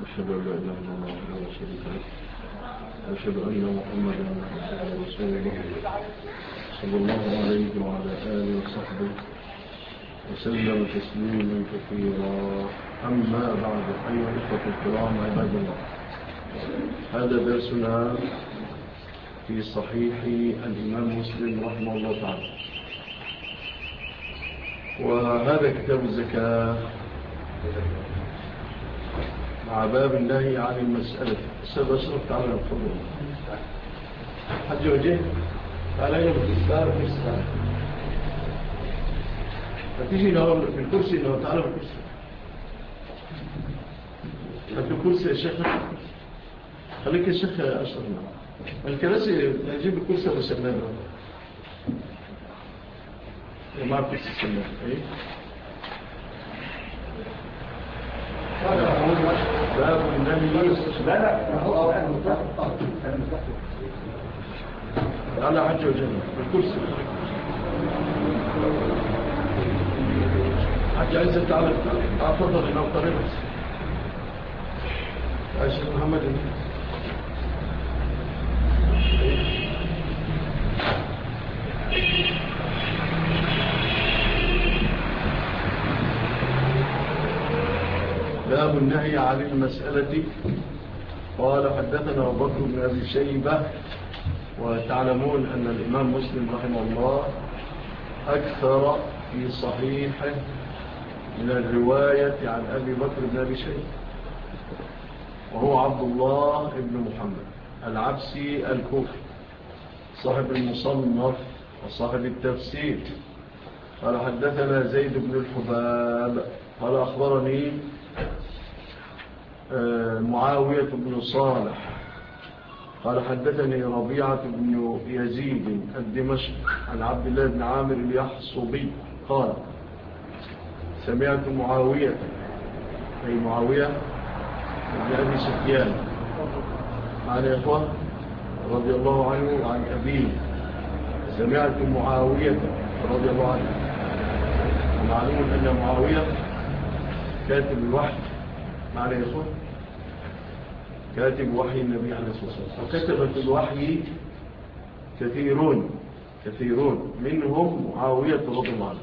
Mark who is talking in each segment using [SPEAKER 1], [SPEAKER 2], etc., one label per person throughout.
[SPEAKER 1] أشهد أن لا إله إلا الله وحده لا شريك له وأشهد أن محمدا عبده ورسوله صلى الله عليه وعلى آله وصحبه وسلم تسليما كثيرا. أما بعد، أيها الإخوة الكرام عباد الله، هذا درسنا في صحيح الإمام مسلم رحمه الله تعالى، وهذا كتاب الزكاة مع باب النهي عن المسألة. السبب أشرف تعالى نفضل حج وجه تعالى يوم الإسلام في الإسلام فتيجي نقول في الكرسي إنه تعالى بالكرسي في الكرسي يا شيخ، خليك يا شيخ أشرف الكراسي نجيب الكرسي وسلام ومع الكرسي سلام. ايه باب النهي على حج وجنة بالكرسي. حج عايزة تعالى أفضل إنه طريقة يا شيخ محمد. باب النهي عن المسألة. قال حدثنا أبو بكر بن أبي شيبة، وتعلمون أن الإمام مسلم رحمه الله أكثر في صحيحه من الرواية عن أبي بكر بن أبي شيبة، وهو عبد الله بن محمد العبسي الكوفي صاحب المصنف وصاحب التفسير. قال حدثنا زيد بن الحباب قال أخبرني معاوية بن صالح قال حدثني ربيعة بن يزيد الدمشق عن عبد الله بن عامر اليحصبي قال سمعت معاوية، أي معاوية بن أبي سفيان عن إخوة رضي الله عنه وعن أبيه، سمعت معاوية رضي الله عنه. ومعلوم أن معاوية كاتب الوحي معنى يا إخوة، كاتب وحي النبي عليه الصلاة والسلام، وكتب في الوحي كثيرون منهم معاوية رضي الله عنه.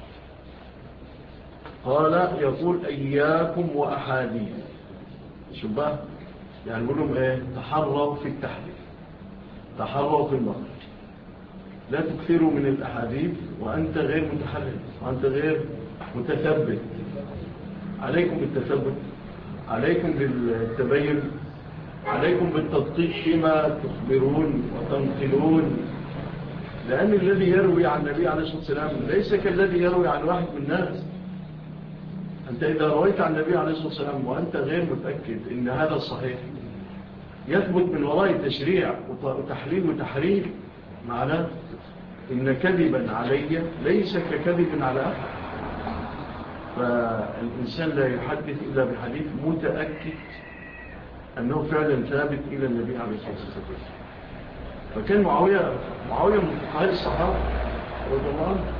[SPEAKER 1] قال يقول إياكم وأحاديث، شبه يعني يقولون إيه؟ تحروا في التحديث، تحروا في النقل، لا تكثروا من الأحاديث وأنت غير متحرر وأنت غير متثبت. عليكم بالتثبت، عليكم بالتبين، عليكم بالتدقيق فيما تخبرون وتنقلون، لأن الذي يروي عن النبي عليه الصلاة والسلام ليس كالذي يروي عن واحد من الناس. أنت إذا رويت عن النبي عليه الصلاة والسلام وأنت غير متأكد إن هذا الصحيح، يثبت من وراء تشريع وتحليل وتحريم، معناه إن كذبا علي ليس ككذب على أحد. فالإنسان لا يحدث إلا بحديث متأكد أنه فعلا ثابت إلى النبي عليه الصلاة والسلام. فكان معاوية من فقهاء الصحابة رضي الله عنه،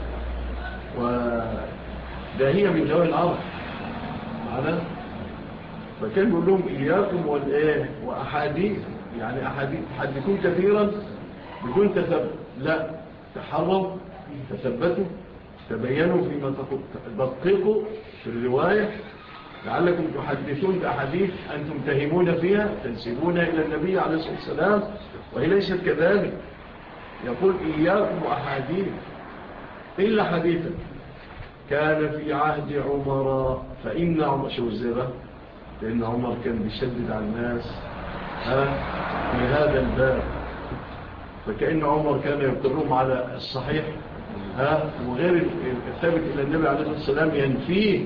[SPEAKER 1] وداهية من ذوي العرب معنا. فكان يقول لهم إياكم وأحاديث، يعني أحاديث حدثون كثيرا بدون تثبت، لا، تحروا تثبتوا تبينوا فيما دققوا في الرواية لعلكم تحدثون بأحاديث أنتم تهمون فيها تنسبون إلى النبي عليه الصلاة والسلام وهي ليست كذلك. يقول إياكم وأحاديث إلا حديثا كان في عهد عمر، فإن عمر شو الزبا، لأن عمر كان بيشدد على الناس في هذا الباب، فكأن عمر كان يقرهم على الصحيح وغير الثابت إلى النبي عليه الصلاة والسلام ينفيه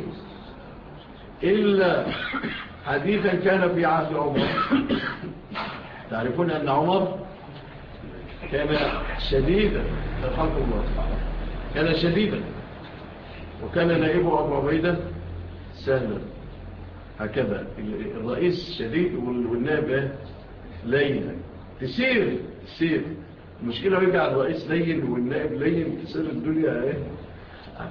[SPEAKER 1] إلا حديثا كان في عهد عمر. تعرفون أن عمر كان شديدا رحمه الله، كان شديدا، وكان نائبه أبو عبيدة سهلا، هكذا الرئيس شديد والنائب لين، تسير المشكلة يرجع الرئيس لين والنائب لين، تصير الدنيا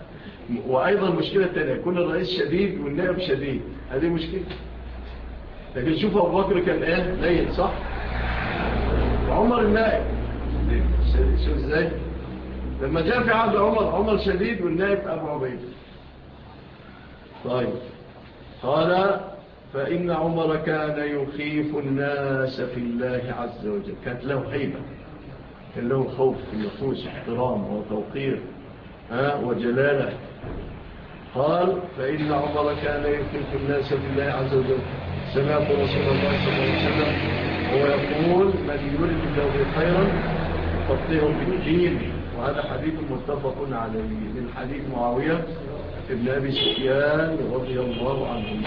[SPEAKER 1] وأيضا المشكلة الثانية، يكون الرئيس شديد والنائب شديد، هذه مشكلة. لكن شوف أبو بكر كان إيه لين صح، وعمر النائب شوف إزاي لما جاء في عهد عمر شديد والنائب أبو عبيد. طيب قال فإن عمر كان يخيف الناس في الله عز وجل، كانت له هيبة، كان له خوف في النفوس، احترام وتوقير وجلالة. قال فإن عمر كان يخيف الناس في الله عز وجل. سمعت رسول الله صلى الله عليه وسلم وهو يقول من يريد الله خيرا يفقهه في الدين، وهذا حديث متفق عليه من حديث معاوية ابن أبي سفيان رضي الله عنه.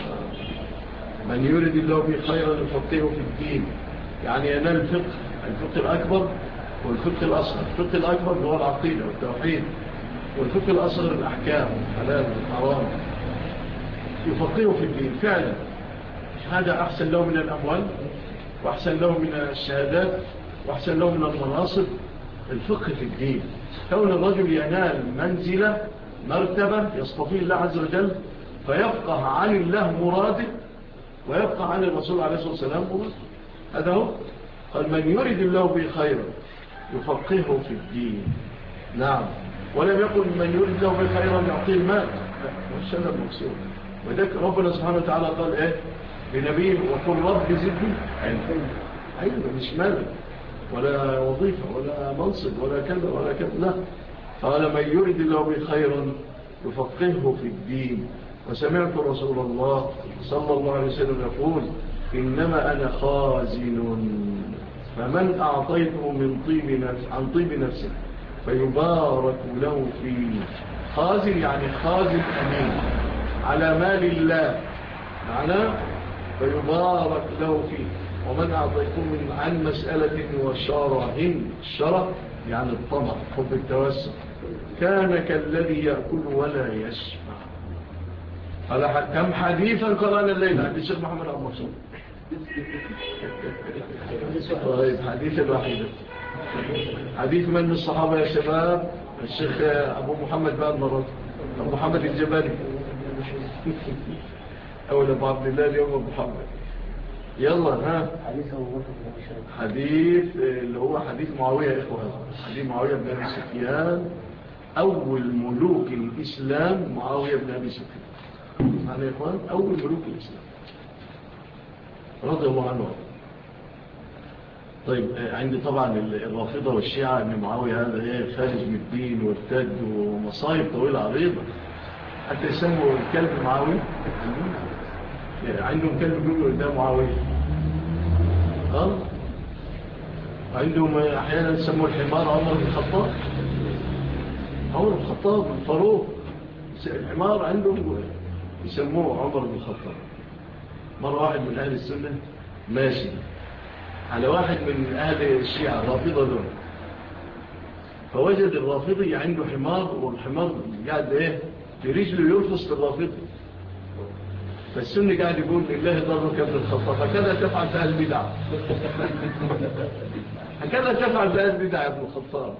[SPEAKER 1] من يريد الله به خيرا يفقهه في الدين، يعني ينال الفقه الأكبر والفقه الأصغر. الفقه الأكبر هو العقيدة والتوحيد، والفقه الأصغر الأحكام الحلال والحرام. يفقهه في الدين فعلا، هذا أحسن له من الأموال، وأحسن له من الشهادات، وأحسن له من المناصب. الفقه في الدين، كون الرجل ينال منزلة مرتبة يصطفيه الله عز وجل فيفقه عن الله مراده ويبقى عن الرسول عليه الصلاة والسلام مراده. هذا هو. قال من يريد الله به خيرا يفقهه في الدين. نعم، ولم يقل من يريد الله به خيرا يعطيه المال، والشهادة المقصود. وذلك ربنا سبحانه وتعالى قال ايه لنبيه وقل رب زدني علما، مش مال ولا وظيفة ولا منصب ولا كذا ولا كذا، لا. قال من يريد الله به خيرا يفقهه في الدين. وسمعت رسول الله صلى الله عليه وسلم يقول إنما أنا خازن، فمن أعطيته عن طيب نفسه فيبارك له فيه. خازن يعني خازن أمين على مال الله، معناه فيبارك له فيه. ومن أعطيته عن مسألة وشارهن، الشرع يعني الطمع، حب التوسع، كان كالذي يأكل ولا يشبع. على كم حديثا قرأنا الليلة عند الشيخ محمد عبد المقصود. طيب حديث الوحيدة، حديث من الصحابة يا شباب؟ الشيخ أبو محمد بقى المرات، أبو محمد الجبالي أول أبو عبد الله اليوم أبو محمد. يلا ها حديث اللي هو حديث معاوية يا إخوة، حديث معاوية بن أبي سفيان، أول ملوك الإسلام معاوية بن أبي سفيان. معنى يا إخوان أول ملوك الإسلام رضي الله عنه. طيب عندي طبعا الرافضة والشيعة أن معاوية هذا خارج من الدين وارتد ومصايب طويلة عريضة، حتى يسموا الكلب معاوية. عندهم كلب يقولوا ده معاوية، عندهم أحيانا يسموا الحمار عمر بن الخطاب، عمر بن الخطاب الفاروق. الحمار عندهم يسموه عمر بن الخطاب. مرة واحد من أهل السنة ماشي على واحد من أهل الشيعة الرافضة دول، فوجد الرافضي عنده حمار، والحمار قاعد ايه في رجله يرفص الرافضي، فالسني قاعد يقول لله ضرك ابن الخطاب هكذا تفعل في أهل البدع هكذا تفعل في أهل البدع يا ابن الخطاب.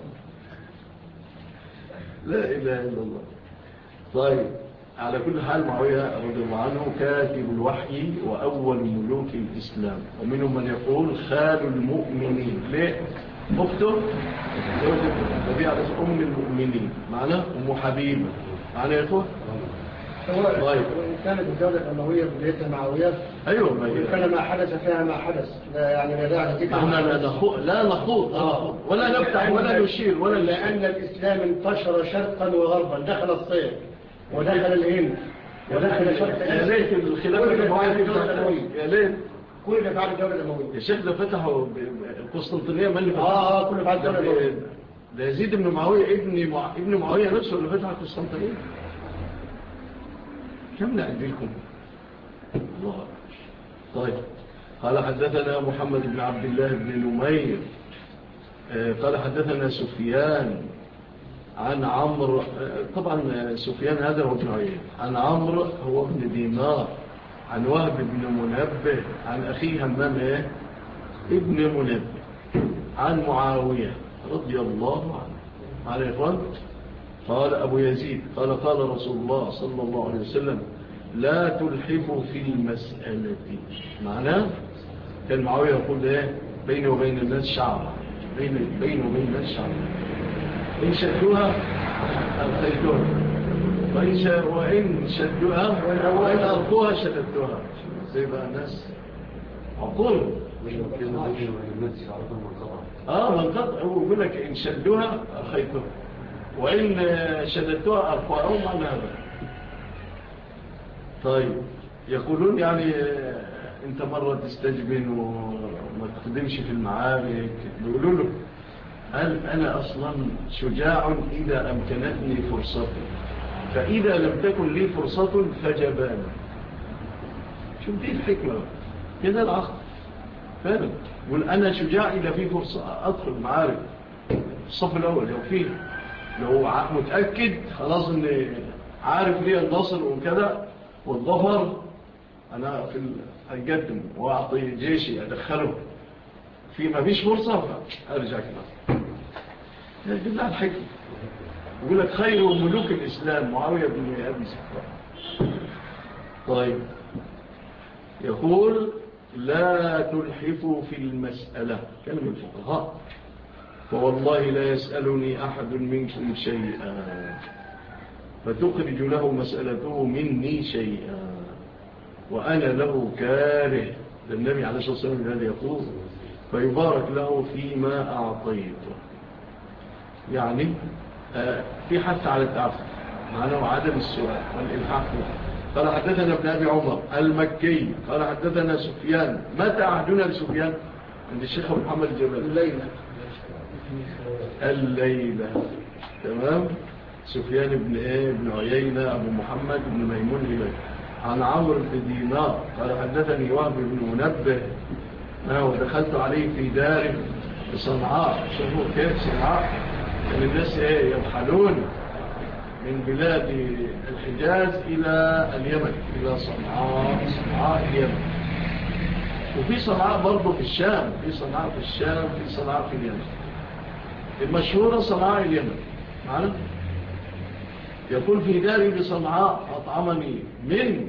[SPEAKER 1] لا إله إلا الله. طيب على كل حال معاوية رضي الله عنه كاتب الوحي وأول ملوك الإسلام، ومنهم من يقول خال المؤمنين. ليه؟ أخته زوجة أم المؤمنين، معنى أم حبيبة، معنى يا إخوة.
[SPEAKER 2] طيب كانت الدولة الأموية بداية معاوية،
[SPEAKER 1] أيوة،
[SPEAKER 2] وكان ما حدث فيها ما حدث، يعني لا داعي لذكر.
[SPEAKER 1] احنا لا نخوض ولا نفتح ولا نشير ولا
[SPEAKER 2] لأن الإسلام انتشر شرقا وغربا، دخل الصين ودخل الهند ودخل شرق
[SPEAKER 1] يا ليت الخلافة الأموية، يا ليت
[SPEAKER 2] كل اللي فعل الدولة الأموية.
[SPEAKER 1] يا شيخ ده فتحوا القسطنطينية، من اللي
[SPEAKER 2] كل اللي فعل الدولة الأموية
[SPEAKER 1] ده يزيد بن معاوية ابن معاوية نفسه اللي فتح القسطنطينية. كم نعدي لكم الله. طيب قال حدثنا محمد بن عبد الله بن نمير قال حدثنا سفيان عن عمرو، طبعا سفيان هذا هو ابن عيينة، عن عمرو هو ابن دينار، عن وهب بن منبه، عن أخيه همام ابن منبه، عن معاوية رضي الله عنه. على إخوان قال أبو يزيد قال قال رسول الله صلى الله عليه وسلم لا تلحفوا في المسألة. معناه كان معاوية يقول ايه بيني وبين الناس شعر، بيني وبين الناس شعر، إن شدوها ألقيتوها وإن شدوها وإن ألقوها شددتوها. زي بقى الناس عقول منقطع. هو يقول لك إن شدوها ألقيتوها وإن شددتوها ألقوها أو معنى هذا. طيب يقولون يعني انت مرة تستجبن وما تقدمش في المعارك. بيقولوا له هل أنا أصلا شجاع إذا أمكنتني فرصة، فإذا لم تكن لي فرصة فجبان. شوف دي الحكمة كده العقل فعلا. يقول أنا شجاع إذا في فرصة أدخل معارك الصف الأول لو متأكد خلاص أني عارف ليه النصر وكذا والظفر، أنا أقدم وأعطي جيشي أدخله في ما فيش فرصة أرجع كده. بالله الحكم. يقول لك خير ملوك الإسلام معاوية بن أبي سفيان. طيب يقول لا تلحفوا في المسألة كلمة الفقهاء، فوالله لا يسألني أحد منكم شيئا فتخرج له مسألته مني شيئا وأنا له كاره. النبي عليه الصلاة والسلام الذي يقول فيبارك له فيما أعطيته. يعني في حث على التعفف معناه عدم السؤال والإلحاح. قال حدثنا ابن أبي عمر المكي قال حدثنا سفيان. متى عهدنا لسفيان؟ عند الشيخ محمد الجبل الليلة. تمام. سفيان بن عيينة أبو محمد بن ميمون إليه عن عمرو بن دينار قال حدثني وهب بن منبه ودخلت عليه في داره بصنعاء. شوفوا كيف صنعاء كان الناس يرحلون من بلاد الحجاز إلى اليمن، إلى صنعاء اليمن. وفي صنعاء برضو في الشام، في صنعاء في الشام، في صنعاء في اليمن. المشهورة صنعاء اليمن معنا. يقول في داري بصنعاء أطعمني من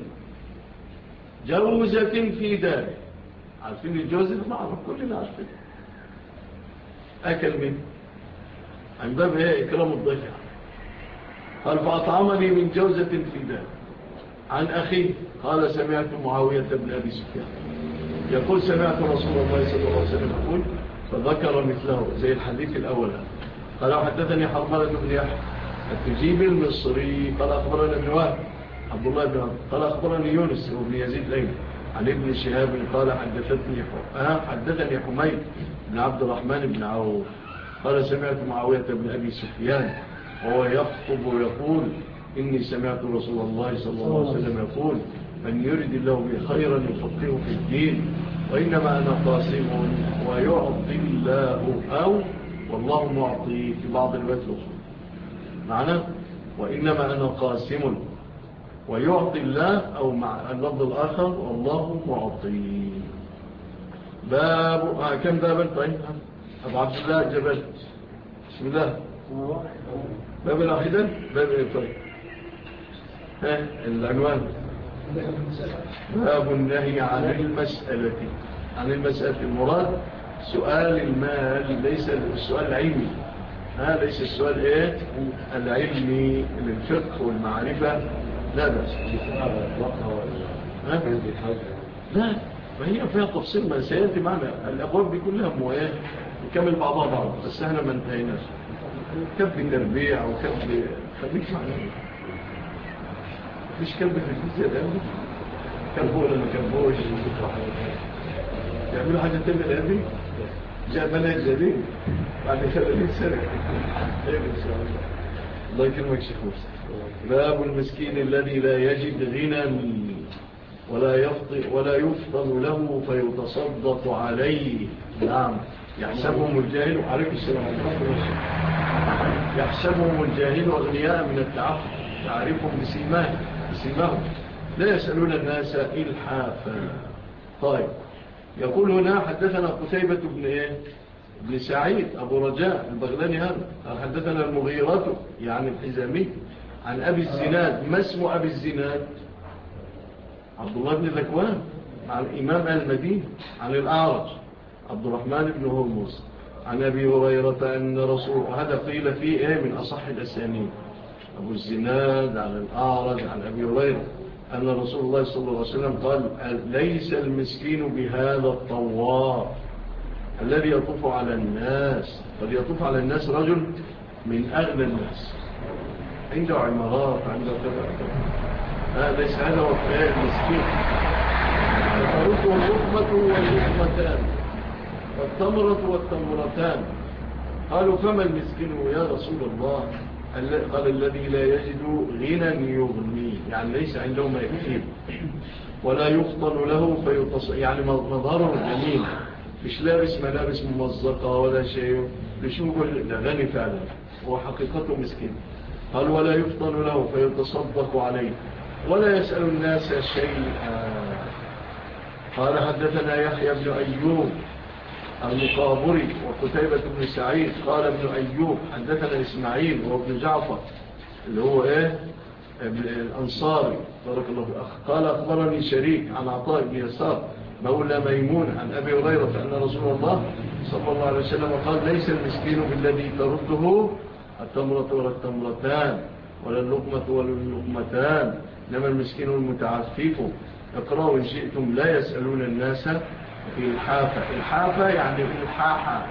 [SPEAKER 1] جوزة في داري. عارفين الجوزة؟ معروف كلنا عارفين. أكل منه عن باب إكرام الضيف. قال فأطعمني من جوزة في داري. عن أخيه قال سمعت معاوية بن أبي سفيان يقول سمعت رسول الله صلى الله عليه وسلم يقول فذكر مثله زي الحديث الأول. قال حدثني حرملة بن يحيى التجيبي المصري قال أخبرنا ابن وهب عبد الله بن عمرو قال أخبرني يونس وابن يزيد الأيلي عن ابن شهاب قال حدثني حميد بن عبد الرحمن بن عوف قال سمعت معاوية بن أبي سفيان وهو يخطب ويقول إني سمعت رسول الله صلى الله عليه وسلم يقول من يرد الله به خيرا يفقهه في الدين وإنما أنا قاسم ويعطي الله أو والله معطي في بعض الوقت الأخرى. معنى وإنما أنا قاسم ويعطي الله أو مع اللفظ الآخر والله معطي. باب كم بابا؟ طيب أبو عبد الله الجبل بسم الله. باب الأخيدة باب إيه؟ طيب العنوان باب النهي عن المسألة. المراد سؤال المال ليس السؤال العلمي. ليس السؤال العلمي للفقه والمعرفة. لا بس لا ما هي فيها تفصيل ما سيأتي معنا. الأبواب دي كلها مواد يكمل بعضها بعض بس احنا ما انتهيناش. كب تربيع أو كب خليك معنا. مفيش كلب في الفيزياء ده كلبه ولا ما كلبوش يعملوا حاجة تانية الأبي جاء منهج جديد بعد 30 سنة. ايه ان شاء الله يكرمك شيخ موسى. باب المسكين الذي لا يجد غنى ولا يفطن له فيتصدق عليه. نعم يحسبهم الجاهل عليك السلام عليكم. يحسبهم الجاهل أغنياء من التعفف تعرفهم بسيماهم لا يسألون الناس إلحافا. طيب يقول هنا حدثنا قتيبة بن سعيد أبو رجاء البغلاني هذا قال حدثنا المغيرة يعني الحزامي عن أبي الزناد. ما اسم أبي الزناد؟ عبد الله بن ذكوان عن إمام المدينة عن الأعرج عبد الرحمن بن هرمز عن أبي هريرة أن رسول، هذا قيل فيه من أصح الأسانيد، أبو الزناد عن الأعرج عن أبي هريرة أن رسول الله صلى الله عليه وسلم قال ليس المسكين بهذا الطواف الذي يطوف على الناس. قد يطوف على الناس رجل من أغنى الناس عنده عمارات عنده كذا، ليس هذا هو المسكين. فرده اللقمة واللقمتان والتمرة والتمرتان. قالوا فما المسكين يا رسول الله؟ قال الذي لا يجد غنى يغنيه، يعني ليس عنده ما يكفيه ولا يفطن له يعني مظهره جميل، مش لابس ملابس ممزقة ولا شيء، بشوفه غني فعلا، هو حقيقته مسكين. قال ولا يفطن له فيتصدق عليه ولا يسأل الناس شيئا. قال حدثنا يحيى بن أيوب المقابري وقتيبة بن سعيد قال ابن أيوب حدثنا إسماعيل وابن جعفر اللي هو الأنصاري بارك الله فيه. قال أخبرني شريك عن عطاء بن يسار مولى ميمون عن أبي هريرة أن رسول الله صلى الله عليه وسلم قال ليس المسكين بالذي ترده التمرة ولا التمرتان ولا اللقمة ولا اللقمتان، إنما المسكين المتعفف. اقرأوا إن شئتم لا يسألون الناس الحافة. الحافة يعني إلحاحا،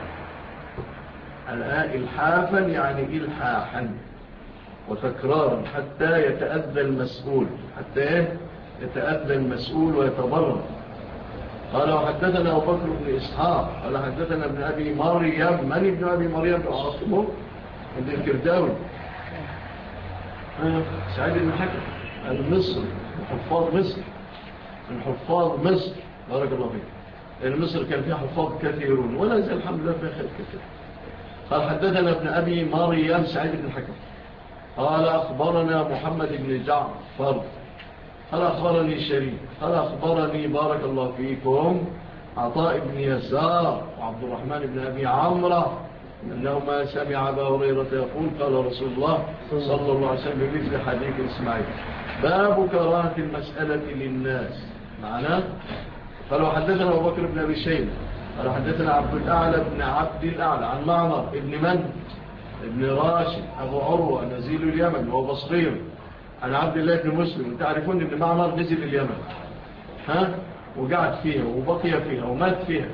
[SPEAKER 1] إلحافا يعني إلحاحا وتكرارا حتى يتأذى المسؤول، حتى يتأذى المسؤول ويتبرر. قال وحدثنا أبو بكر بن إسحاق قال حدثنا ابن أبي مريم. من ابن أبي مريم أعرفه؟ ابن الكرداوي سعيد بن حكم المصري من حفاظ مصر، من حفاظ مصر بارك الله فيك. لأن مصر كان فيها حفاظ كثيرون ولا زال الحمد لله فيها خير كثير. قال حدثنا ابن أبي مريم سعيد بن حكم قال أخبرنا محمد بن جعفر قال أخبرني شريك قال أخبرني بارك الله فيكم عطاء بن يسار وعبد الرحمن بن أبي عمرة أنهما سمع أبا هريرة يقول قال رسول الله صلى الله عليه وسلم بمثل حديث إسماعيل باب كراهة المسألة للناس معناه. قال وحدثنا أبو بكر بن أبي شيبة قال حدثنا عبد الأعلى بن عبد الأعلى عن معمر ابن من؟ ابن راشد أبو عروة نزيل اليمن وهو بصري عن عبد الله بن مسلم. تعرفون أن معمر نزل اليمن وقعد فيها وبقي فيها ومات فيها،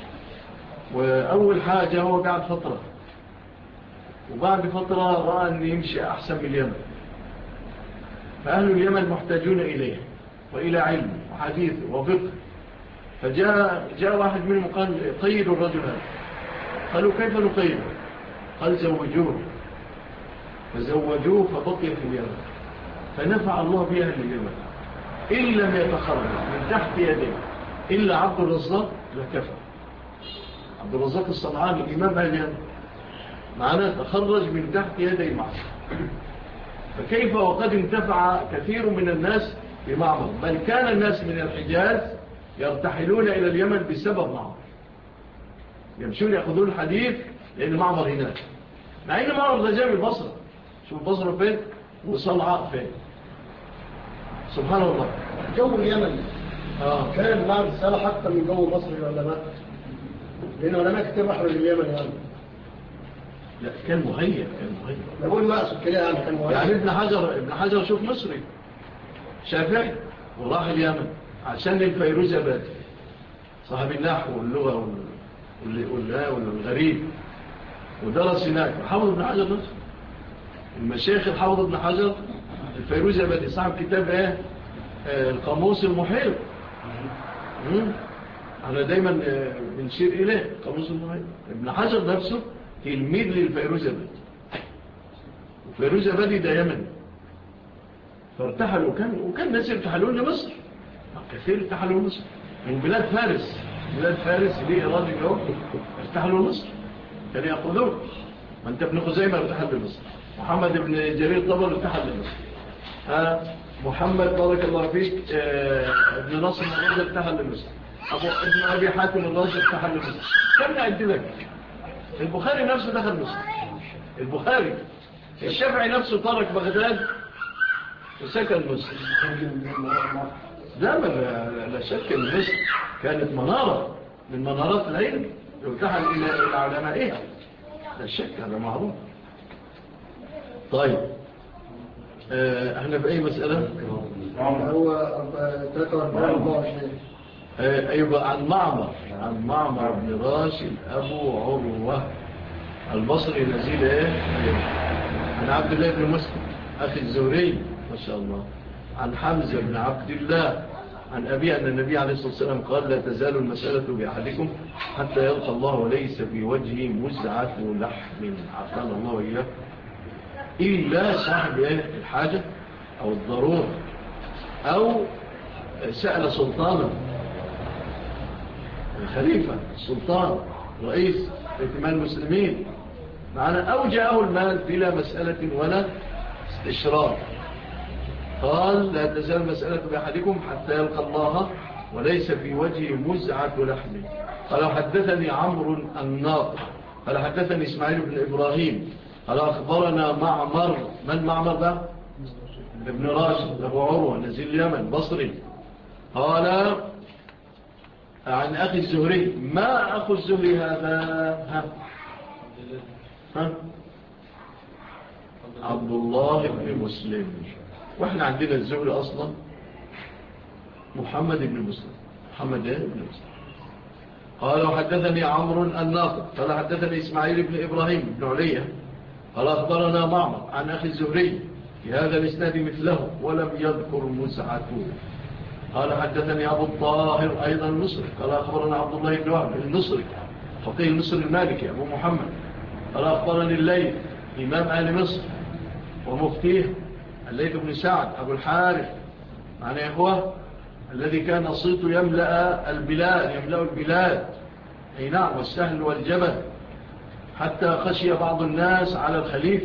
[SPEAKER 1] وأول حاجة هو قعد فترة وبعد فترة رأى أن يمشي أحسن من اليمن، فأهل اليمن محتاجون إليه وإلى علم وحديث وفقه. فجاء واحد منهم قال قيدوا الرجل هذا. قالوا كيف نقيده؟ قال زوجوه، فزوجوه فبقي في اليمن، فنفع الله بها اليمن إن لم يتخرج من تحت يديه إلا عبد الرزاق لكفى. عبد الرزاق الصنعاني الإمام اليمن معناه تخرج من تحت يدي معه، فكيف وقد انتفع كثير من الناس بمعمر، بل كان الناس من الحجاز يرتحلون إلى اليمن بسبب معمر، يمشون يأخذون الحديث لأن معمر هناك، مع أن معمر ده جاء من البصرة. شوف البصرة فين وصنعاء فين، سبحان الله.
[SPEAKER 2] جو اليمن كان بعد السنة حتى من جو مصر العلماء، لأن علماء كتير رحلوا لليمن يعني.
[SPEAKER 1] لا كان مهيئ،
[SPEAKER 2] نقول ما أقصد كده يعني كان مهيئ.
[SPEAKER 1] يعني ابن حجر شوف مصري شافعي وراح اليمن عشان الفيروز أباد صاحب النحو واللغة والغريب، ودرس هناك حافظ ابن حجر نفسه. المشايخ الحافظ ابن حجر الفيروز أباد صاحب كتاب القاموس المحيط، أنا دايما بنشير إليه قاموس المحيط. ابن حجر نفسه تلميذ للفيروز أباد، وفيروز أبادي ده يمن، فارتحلوا وكان ناس يرتحلون لمصر، كثير ارتحلوا لمصر من بلاد فارس. بلاد فارس ليه إرادة اليوم ارتحلوا لمصر كان يأخذون. ما انت ابن خزيمة ارتحل لمصر، محمد بن جرير طبر ارتحل لمصر، محمد بارك الله فيك ابن نصر الرجل ارتحل لمصر، ابن أبي حاتم الرجل ارتحل لمصر. كم أعد لك؟ البخاري نفسه دخل مصر، البخاري. الشافعي نفسه ترك بغداد وسكن مصر. لا لا شك أن مصر كانت منارة من منارات العلم يفتحل إلى علمائها، لا شك، هذا معروف. طيب احنا في أي مسألة؟
[SPEAKER 2] هو 43
[SPEAKER 1] أيوة، عن معمر بن راشد أبو عروة البصري نزيل عن عبد الله بن مسلم أخي الزهري ما شاء الله، عن حمزة بن عبد الله عن أبي أن النبي عليه الصلاة والسلام قال: لا تزال المسألة بأحدكم حتى يلقى الله وليس في وجهه مزعة لحم، عافانا الله وإياه، إلا صاحب الحاجة أو الضرورة، أو سأل سلطانا، الخليفة، السلطان، رئيس ائتمان المسلمين معنا، أو جاءه المال بلا مسألة ولا استشراف، قال: لا تزال مسألة بأحدكم حتى يلقى الله وليس في وجهه مزعة لحم. قال: حدثني عمرو الناطق قال: حدثني إسماعيل بن إبراهيم قال: أخبرنا معمر. من معمر ده؟ ابن راشد أبو عروة نزيل اليمن بصري. قال: عن أخي الزهري. ما أخو الزهري هذا؟ عبد الله بن مسلم. وإحنا عندنا الزهري أصلا محمد بن مسلم، محمد بن مسلم. قال: وحدثني عمرو الناطق قال: حدثني إسماعيل بن إبراهيم بن علية قال: أخبرنا معمر عن أخي الزهري في هذا الإسناد مثله ولم يذكر مسعته. قال: حدثني أبو الطاهر أيضا المصري قال: أخبرنا عبد الله بن وهب المصري فقيه المصري المالكي أبو محمد قال: أخبرني الليث إمام أهل مصر ومفتيه الليث بن سعد أبو الحارث معنى إخوة الذي كان صيته يملأ البلاد، أي نعم، والسهل والجبل، حتى خشي بعض الناس على الخليفة،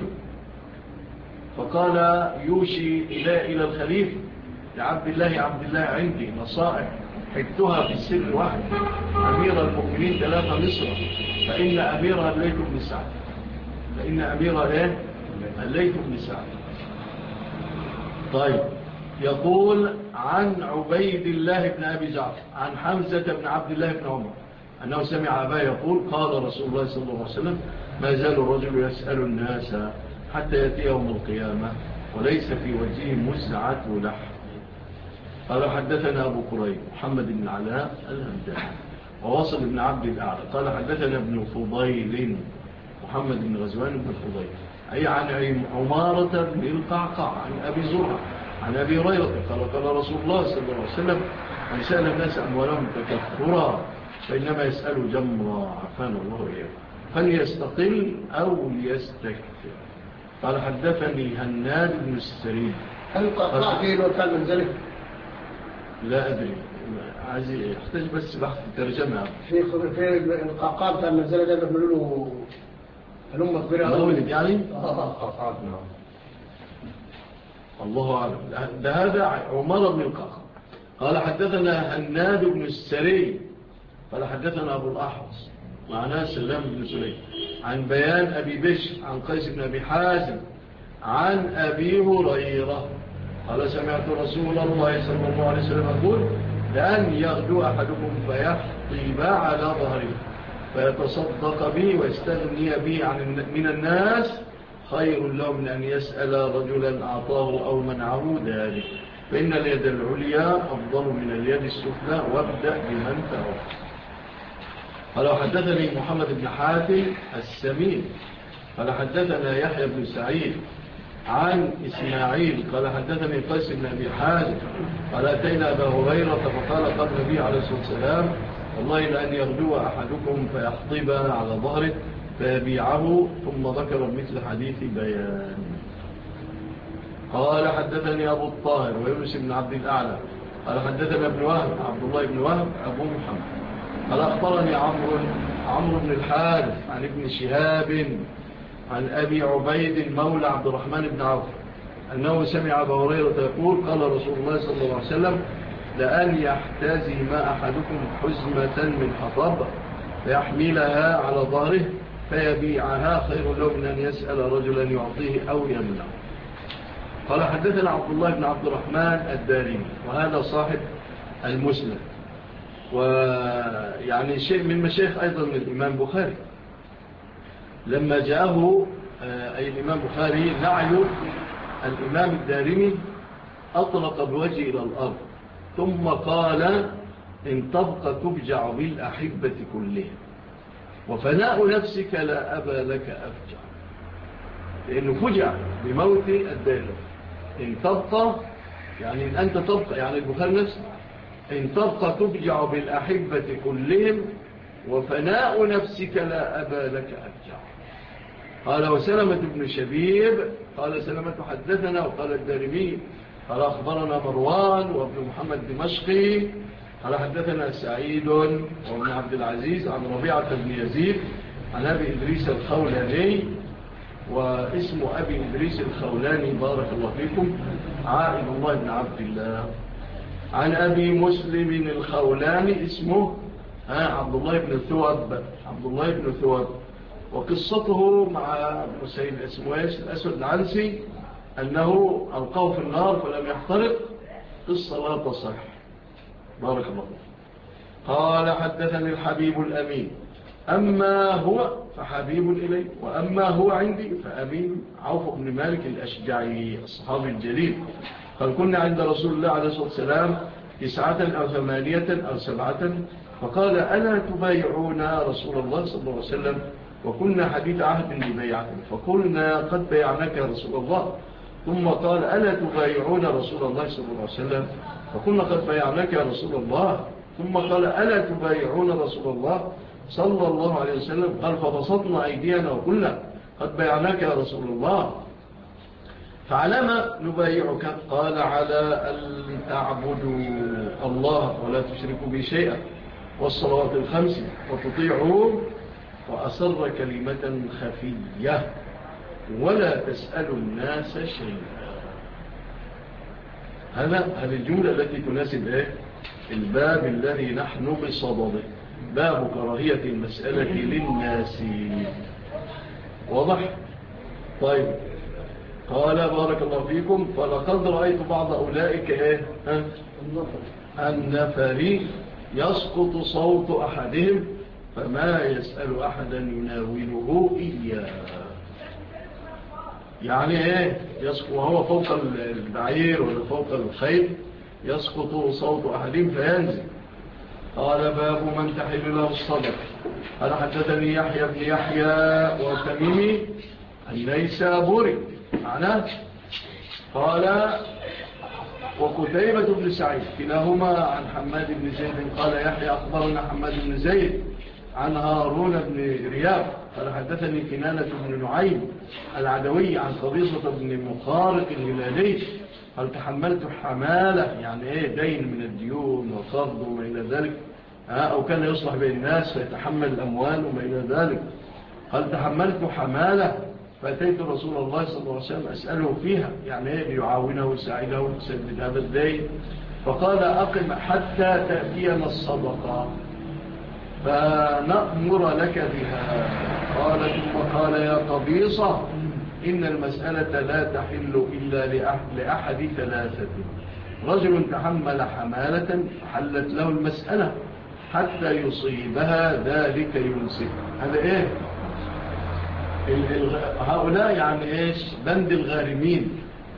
[SPEAKER 1] فقال يوشي إلى الخليفة: لعبد الله عندي نصائح حدتها في السر واحد، أمير المؤمنين 3 مصر، فإن أميرها الليث بن سعد، الليث بن سعد. طيب، يقول عن عبيد الله بن أبي جعفر عن حمزة بن عبد الله بن عمر أنه سمع أباه يقول: قال رسول الله صلى الله عليه وسلم: ما زال الرجل يسأل الناس حتى يأتي يوم القيامة وليس في وجهه مزعة لحم. قال: حدثنا أبو كريب محمد بن علاء الهمداني وواصل بن عبد الأعلى قال: حدثنا ابن فضيل محمد بن غزوان بن فضيل أي عن عمارة بن القعقاع عن أبي زرع عن أبي هريرة قال رسول الله صلى الله عليه وسلم: من سأل الناس أموالهم تكثرا فإنما يسأل جمرا، عافانا الله وإياه، فليستقل أو ليستكثر. قال: حدثني هناد بن السريد.
[SPEAKER 2] هل القعقاع فيه لو كان منزله؟
[SPEAKER 1] لا أدري، عايز يحتاج بس بحث الترجمة.
[SPEAKER 2] في القعقاع بتاع المنزله ده بيعملوا له الأمة كبيرة
[SPEAKER 1] مولد يعني؟ قعقاع، نعم، الله أعلم. ده هذا عمر بن القعقاع. قال: حدثنا هناد بن السري قال: حدثنا أبو الأحوص معناه سلام بن سليم عن بيان أبي بشر عن قيس بن أبي حازم عن أبي هريرة قال: سمعت رسول الله صلى الله عليه وسلم يقول: لأن يغدو أحدكم فيحطب على ظهره فيتصدق به ويستغني به من الناس خير له من أن يسأل رجلا أعطاه أو منعه ذلك، فإن اليد العليا أفضل من اليد السفلى، وابدأ بمن تعرف. قال: حدثني محمد بن حاتم السمين قال: حدثنا يحيى بن سعيد عن إسماعيل قال: حدثني قيس بن أبي حازم قال: أتينا أبا هريرة فقال: قال النبي عليه الصلاة والسلام: والله لأن يغدو أحدكم فيحطب على ظهره فيبيعه، ثم ذكر مثل حديث بيان. قال: حدثني أبو الطاهر ويونس بن عبد الأعلى قال: حدثنا ابن وهب عبد الله بن وهب أبو محمد قال: أخبرني عمرو بن الحارث عن ابن شهاب عن أبي عبيد مولى عبد الرحمن بن عوف أنه سمع أبا هريرة يقول: قال رسول الله صلى الله عليه وسلم: لأن يحتزم أحدكم حزمة من حطب فيحملها على ظهره فيبيعها خير له من أن يسأل رجلا يعطيه أو يمنعه. قال: حدثنا عبد الله بن عبد الرحمن الدارمي وهذا صاحب المسند. ويعني شيء من مشايخ أيضا من الإمام بخاري لما جاءه أي الإمام بخاري نعي الإمام الدارمي أطلق بوجهه إلى الأرض ثم قال إن تبقى تبجع بالأحبة كلهم وفناء نفسك لا أبا لك أفجع، لأنه فجع بموت الدارمي. إن تبقى يعني إن أنت تبقى، يعني البخاري نفسه إن تبقى تبجع بالأحبة كلهم وفناء نفسك لا أبا لك أفجع. قال وسلمة بن شبيب قال سلمة حدثنا، وقال الدارمي قال أخبرنا مروان وابن محمد دمشقي قال حدثنا سعيد وابن عبد العزيز عن ربيعة بن يزيد عن أبي إدريس الخولاني، واسم أبي إدريس الخولاني بارك الله فيكم عائد الله بن عبد الله. عن أبي مسلم الخولاني اسمه عبد الله بن ثوب، عبد الله بن ثوب. وقصته مع مسيد الأسمواش الأسود العنسي أنه ألقاه في النار فلم يحترق، قصة لا تصح. بارك الله. قال حدثني الحبيب الأمين أما هو فحبيب إلي وأما هو عندي فأمين. عوف بن مالك الأشجعي الصحابي الجليل قال كنا عند رسول الله عليه الصلاة والسلام 9 أو 8 أو 7 فقال ألا تبايعون رسول الله صلى الله عليه وسلم وكنا حديث عهد ببيعة فقلنا قد بيعناك يا رسول الله. ثم قال ألا تبايعون رسول الله صلى الله عليه وسلم فقلنا قد بيعناك يا رسول الله. ثم قال ألا تبايعون رسول الله صلى الله عليه وسلم قال فبسطنا أيدينا وقلنا قد بيعناك يا رسول الله. فعلما نبايعك قال على أن تعبدوا الله ولا تشركوا به شيئا والصلوات الخمس وتطيعوا وأسر كلمة خفية ولا تسألوا الناس شيئا. هذه الجملة التي تناسب الباب الذي نحن بصدده، باب كراهية المسألة للناس. واضح؟ طيب. قال بارك الله فيكم فلقد رأيت بعض أولئك النفر يسقط صوت أحدهم فما يسأل أحدا يناوله إياه. يعني يسقط وهو فوق البعير ولا فوق الخيل يسقط صوت أحدهم فينزل. قال باب من تحل له الصدق. قال حدثني يحيى بن يحيى وتميمي النيسابوري معناه. قال وقتيبة بن سعيد كلاهما عن حماد بن زيد قال يحيى أخبرنا حماد بن زيد عن هارون بن رياب قال حدثني كنانة بن نعيم العدوي عن قبيصة بن مخارق الهلالي قال تحملت حمالة يعني دين من الديون وقرض وما إلى ذلك أو كان يصلح بين الناس فيتحمل الأموال وما إلى ذلك. قال تحملت حمالة فأتيت رسول الله صلى الله عليه وسلم أسأله فيها يعني ليعاونه ويساعده ويسدد هذا الدين. فقال أقم حتى تأتينا الصدقة فنأمر لك بها. قال ثم قال يا قبيصة إن المسألة لا تحل إلا لأحد 3: رجل تحمل حمالة حلت له المسألة حتى يصيبها ذلك ينسك. هذا هؤلاء يعني بند الغارمين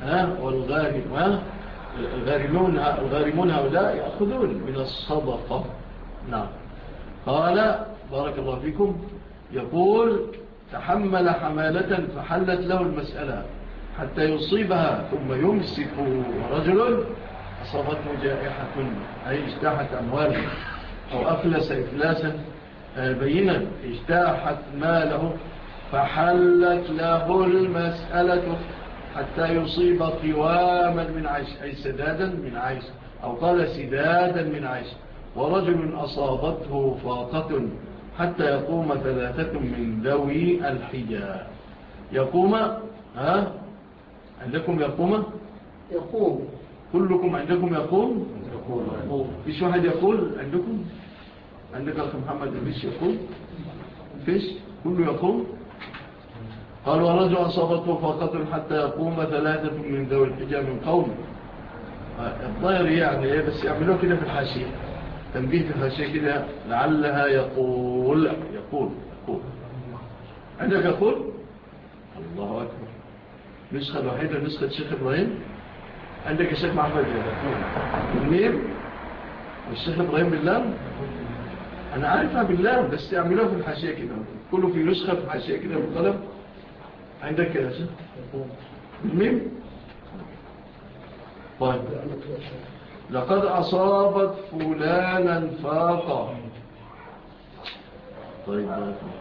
[SPEAKER 1] الغارمون هؤلاء يأخذون من الصدقة. نعم. قال بارك الله فيكم يقول تحمل حمالة فحلت له المسألة حتى يصيبها ثم يمسك رجل أصابته جائحة أي اجتاحت أمواله أو أفلس إفلاسا بينا اجتاحت ماله فحلت له المسألة حتى يصيب قواما من عيش أي سدادا من عيش أو قال سدادا من عيش. ورجل أصابته فاقة حتى يقوم 3 من ذوي الحجاب. يقوم عندكم يقوم كلكم عندكم يقوم فيش واحد يقول عندكم عندك أخي محمد فيش يقول فيش كله يقوم. قال ورجل أصابته فاقة حتى يقوم 3 من ذوي الحجاب من قومه الظاهر يعني إيه، بس يعملوه كده في الحاشية، تنبيه في الحاشية كده، لعلها يقول. عندك يقول. الله أكبر. نسخة الوحيدة نسخة الشيخ إبراهيم. عندك الشيخ محمد بالميم والشيخ إبراهيم باللام. أنا عارفها باللام بس يعملوها في الحاشية كده، كله في نسخة في الحاشية كده بالقلم. عندك يا شيخ بالميم. طيب لقد أصابت فلانا فاقة. طيب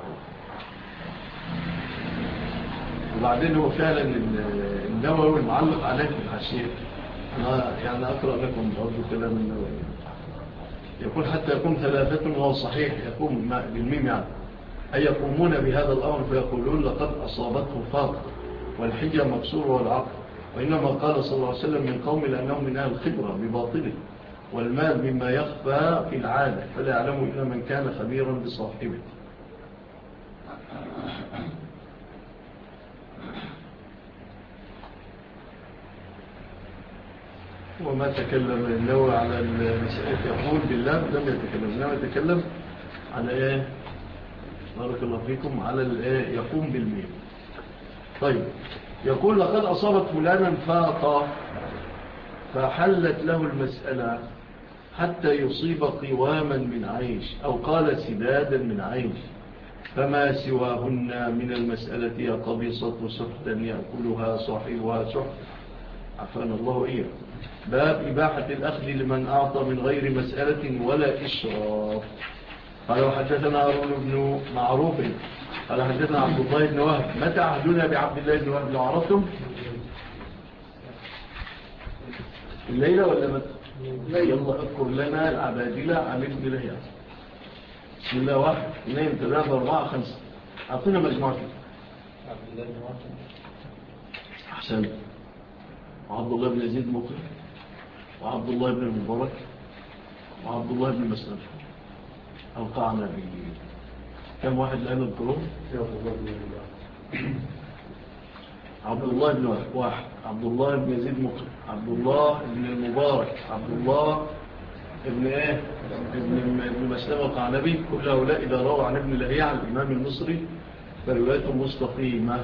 [SPEAKER 1] وبعدين هو فعلا النووي المعلق عليه في الحاشية. أنا يعني أقرأ لكم برضو كلام النووي، يقول حتى يقوم ثلاثة وهو صحيح، يقوم بالميم يعني، أي يقومون بهذا الأمر فيقولون لقد أصابته فاقة والحجة مكسورة والعقل. وإنما قال صلى الله عليه وسلم من قوم لأنهم من أهل الخبرة بباطله، والمال مما يخفى في العادة فلا يعلمه إلا من كان خبيرا بصاحبه. وما تكلم النووي على المسألة يقول بالله لم يتكلم، إنما يتكلم على إيه؟ بارك الله فيكم، على الإيه؟ يقوم بالميم. طيب يقول لقد أصابت فلانا فاقة فحلت له المسألة حتى يصيب قواما من عيش، أو قال سدادا من عيش، فما سواهن من المسألة يا قبيصة سحتا يأكلها صاحبها سحت. عفان الله إياه. باب إباحة الأخذ لمن أعطى من غير مسألة ولا إشراف. قال حدثنا هارون بن معروف قال حدثنا عبد الله بن وهب. متى عهدنا بعبد الله بن وهب؟ لو عرفتم الليلة ولا متى؟ يلا اذكر لنا العبادلة عن ابن لهيعة. بسم الله. 1 2 3 4 5. أعطينا مجموعة.
[SPEAKER 3] عبد الله بن وهب
[SPEAKER 1] أحسن. وعبد الله بن يزيد مقرن، وعبد الله بن المبارك، وعبد الله بن مسلم القعنبي. كم واحد الآن القرون؟ عبد الله بن واحد، عبد الله بن يزيد مقرن، عبد الله بن المبارك، عبد الله ابن ايه ابن مسلم القعنبي. كل هؤلاء إذا رووا عن ابن لهيعة الإمام المصري فروايتهم مستقيمة.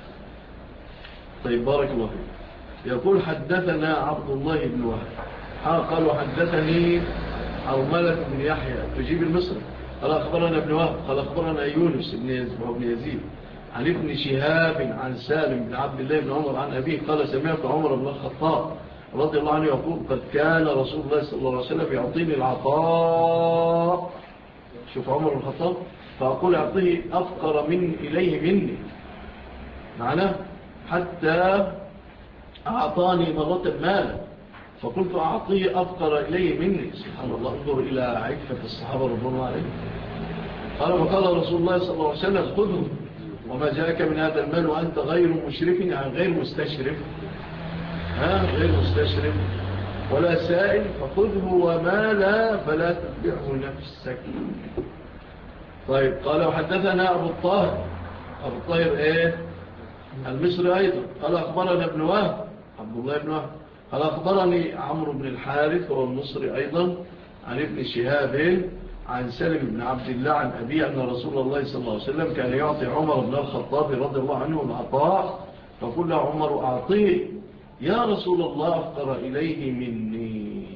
[SPEAKER 1] طيب بارك الله فيك. يقول حدثنا عبد الله بن وهب قالوا حدثني عرملة بن يحيى تجيب المصري قال أخبرنا ابن وهب قال أخبرنا يونس بن يزيد عن ابن شهاب عن سالم بن عبد الله بن عمر عن أبيه قال سمعت عمر بن الخطاب رضي الله عنه يقول قد كان رسول الله صلى الله عليه وسلم يعطيني العطاء. شوف عمر بن الخطاب، فأقول أعطيه أفقر إليه مني معناه، حتى أعطاني مرة مالا فقلت أعطيه أفقر إليه مني. سبحان الله، انظر إلى عفة الصحابة رضي الله عليهم. قال وقال رسول الله صلى الله عليه وسلم خذه وما جاءك من هذا المال وأنت غير مشرف، يعني غير مستشرف، غير مستشرف ولا سائل، فخذه وما لا فلا تتبعه نفسك. طيب قال وحدثنا أبو الطاهر إيه المصري أيضا قال أخبرنا ابن وهب عبد الله بن وهب قال أخبرني عمرو بن الحارث وهو المصري أيضا عن ابن شهاب عن سالم بن عبد الله عن أبي أن رسول الله صلى الله عليه وسلم كان يعطي عمر بن الخطاب رضي الله عنه العطاء، فقل عمر أعطيه يا رسول الله أفقر إليه مني،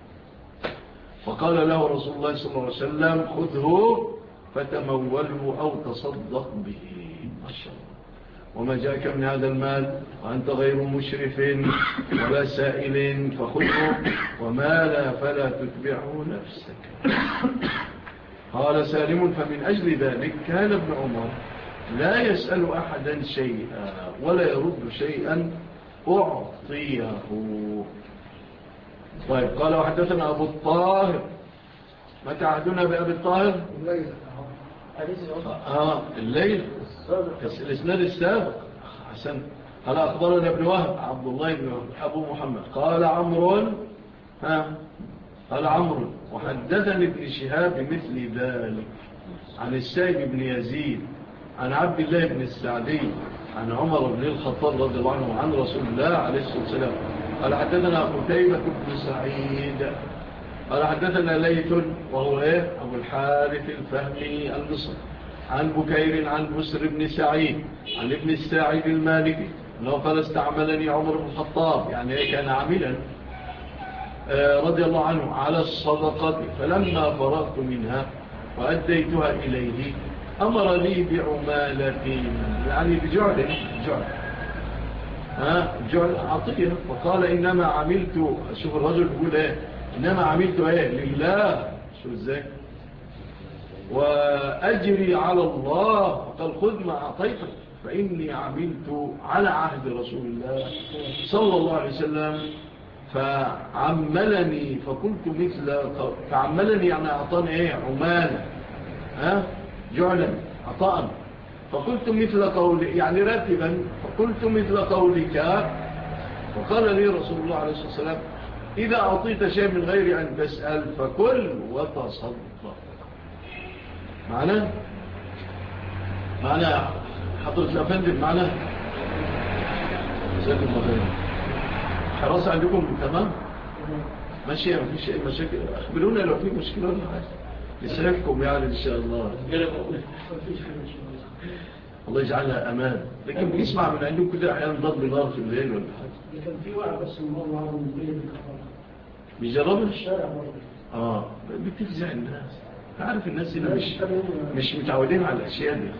[SPEAKER 1] فقال له رسول الله صلى الله عليه وسلم خذه فتموله أو تصدق به. ما شاء الله. وما جاءك من هذا المال وأنت غير مشرف ولا سائل فخذه وما لا فلا تتبعه نفسك. قال سالم فمن أجل ذلك كان ابن عمر لا يسأل أحدا شيئا ولا يرد شيئا أعطيه. طيب قال وحدثنا أبو الطاهر. متى عهدنا بأبي الطاهر؟ الليل الإسناد السابق. حسن. قال أخبرنا ابن وهب عبد الله بن أبو محمد قال عمرو وحدثني ابن شهاب بمثل ذلك عن السائب بن يزيد عن عبد الله بن السعدي عن عمر بن الخطاب رضي الله عنه عن رسول الله عليه الصلاة والسلام قال حدثنا قتيبة بن سعيد قال حدثنا ليث وهو أبو الحارث الفهمي المصري عن بكير عن بسر بن سعيد عن ابن الساعد المالكي أنه قال استعملني عمر بن الخطاب يعني كان عاملا رضي الله عنه على الصدقة فلما فرغت منها وأديتها إليه أمر لي بعمالة يعني بجعل جعل عطية فقال إنما عملت شوف الرجل يقول إنما عملت لله شو ازاي وأجري على الله فقال خذ ما أعطيتك فإني عملت على عهد رسول الله صلى الله عليه وسلم فعملني فقلت فعملني يعني أعطاني عمالة جعلا عطاء فقلت مثل قولي يعني راتبا فقلت مثل قولك وقال لي رسول الله عليه الصلاة والسلام إذا أعطيت شيء من غير أن تسأل فكل وتصدق معنا حضرة الأفندم معنا سيد المغير حراسة عندكم تمام ماشي ما فيش أي مشاكل أخبرونا لو في مشكلة ولا حاجة يسعفكم يعني إن شاء الله الله يجعلها أمان لكن بيسمع من عندهم كده أحيانا ضرب نار في الليل ولا حاجة
[SPEAKER 2] لكن في واحد بس المرة
[SPEAKER 1] بيجربها بتفزع الناس تعرف الناس هنا مش متعودين على الأشياء دي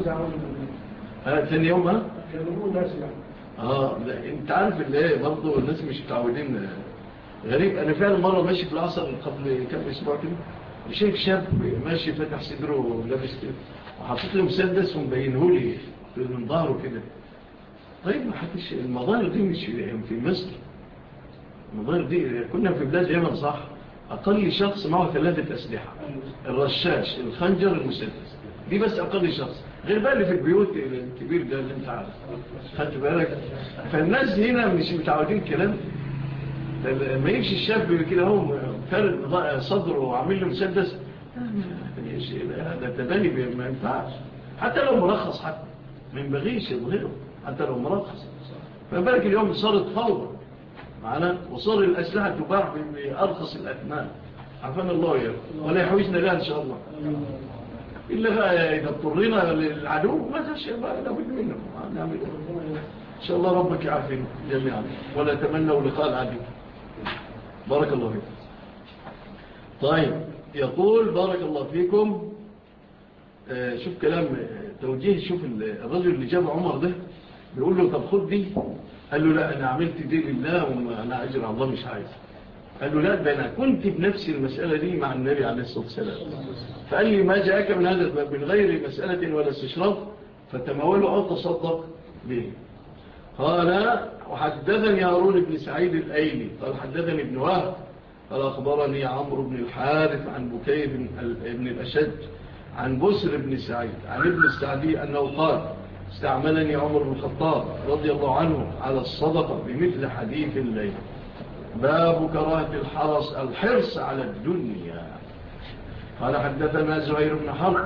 [SPEAKER 1] ثاني يوم
[SPEAKER 2] كلموا الناس يعني
[SPEAKER 1] انت عارف اللي برضو الناس مش متعودين غريب انا فعلا مرة ماشي في العصر قبل كم اسبوع كده وشايف شاب ماشي فتح صدره ولابس كده وحطيت له مسدس ومبينه لي من ظهره كده طيب ما حدش المظاهر دي مش في مصر المظاهر دي كنا في بلاد اليمن صح أقل شخص معه 3 أسلحة الرشاش الخنجر المسدس دي بس أقل شخص غير بقى اللي في البيوت الكبير ده اللي انت عارف خدت بالك فالناس هنا مش متعودين كلام ما يمشي الشاب كده هو فارد صدره وعامل له مسدس هذا تبني ما ينفعش حتى لو مرخص حتى ما ينبغيش يظهره حتى لو مرخص فبالك اليوم صارت فوضى معنا وصار الأسلحة تباع بأرخص الأثمان عفان الله يا ولا يحوجنا لها إن شاء الله إلا بقى إذا اضطرنا للعدو ما تشيء بقى لابد منه نعمل إن شاء الله ربك يعافينا جميعا ولا تمنوا لقاء العدو بارك الله فيكم طيب يقول بارك الله فيكم شوف كلام توجيه شوف الرجل اللي جاب عمر ده بيقول له طب خد دي قال له لا أنا عملت دي لله وأنا أجر على الله مش عايز قال له لا ده أنا كنت بنفس المسألة دي مع النبي عليه الصلاة والسلام فقال لي ما جاءك من هذا الباب من غير مسألة ولا استشراف فتموله أو تصدق به قال وحدثني هارون بن سعيد الأيلي قال حدثني ابن وهب قال أخبرني عمرو بن الحارث عن بكير بن الأشد عن بسر بن سعيد عن ابن السعدي أنه قال استعملني عمر بن الخطاب رضي الله عنه على الصدقة بمثل حديث الليل باب كراهة الحرص على الدنيا قال حدثنا زهير بن حرب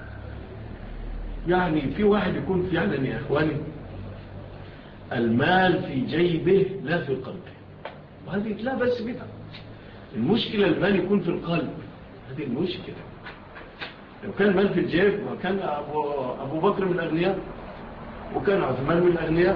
[SPEAKER 1] يعني في واحد يكون فعلا يا إخواني المال في جيبه لا في قلبه وهذه لا بس بها المشكلة المال يكون في القلب هذه المشكلة لو كان المال في الجيب وكان أبو بكر من الأغنياء وكان عثمان من الأغنياء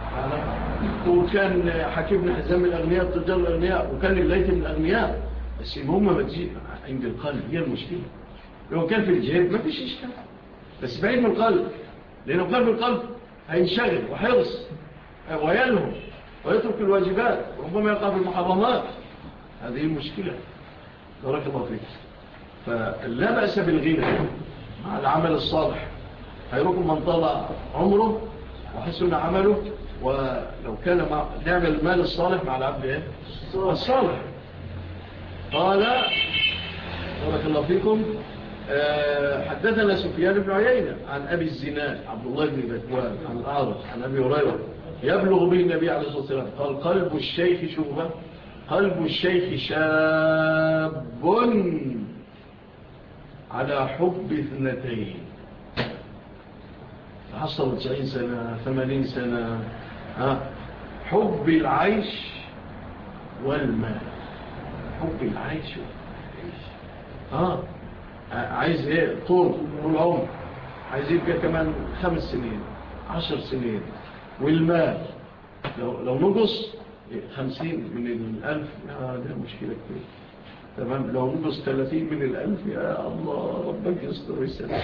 [SPEAKER 1] وكان حكيم بن حزام من الأغنياء تجار الأغنياء وكان الليث من الأغنياء بس المهم بتجي عند القلب هي المشكلة لو كان في الجيب ما فيش إشكال بس بعيد من القلب لأنه قلب القلب هينشغل وحرص ويلهو ويترك الواجبات وربما يقع في المحرمات هذه المشكلة بارك الله فيك فلا بأس بالغنى مع العمل الصالح خيركم من طال عمره وحسن عمله ولو كان نعمل المال الصالح مع العبد الصالح قال بارك الله فيكم حدثنا سفيان بن عيينة عن أبي الزناد عبد الله بن ذكوان عن الأعرج عن أبي هريرة يبلغ به النبي عليه الصلاة والسلام قال قلب الشيخ شوبة قلب الشيخ شاب على حب 2 حصل 90 سنة 80 سنة حب العيش والمال. حب العيش عايز ايه؟ طول عمر، عايز يبقى كمان 5 سنين 10 سنين. والمال لو نقص 50 من 1000 ده مشكلة كبيرة. تمام. لو نقص 30 من 1000 يا الله ربك يستر ويسلم.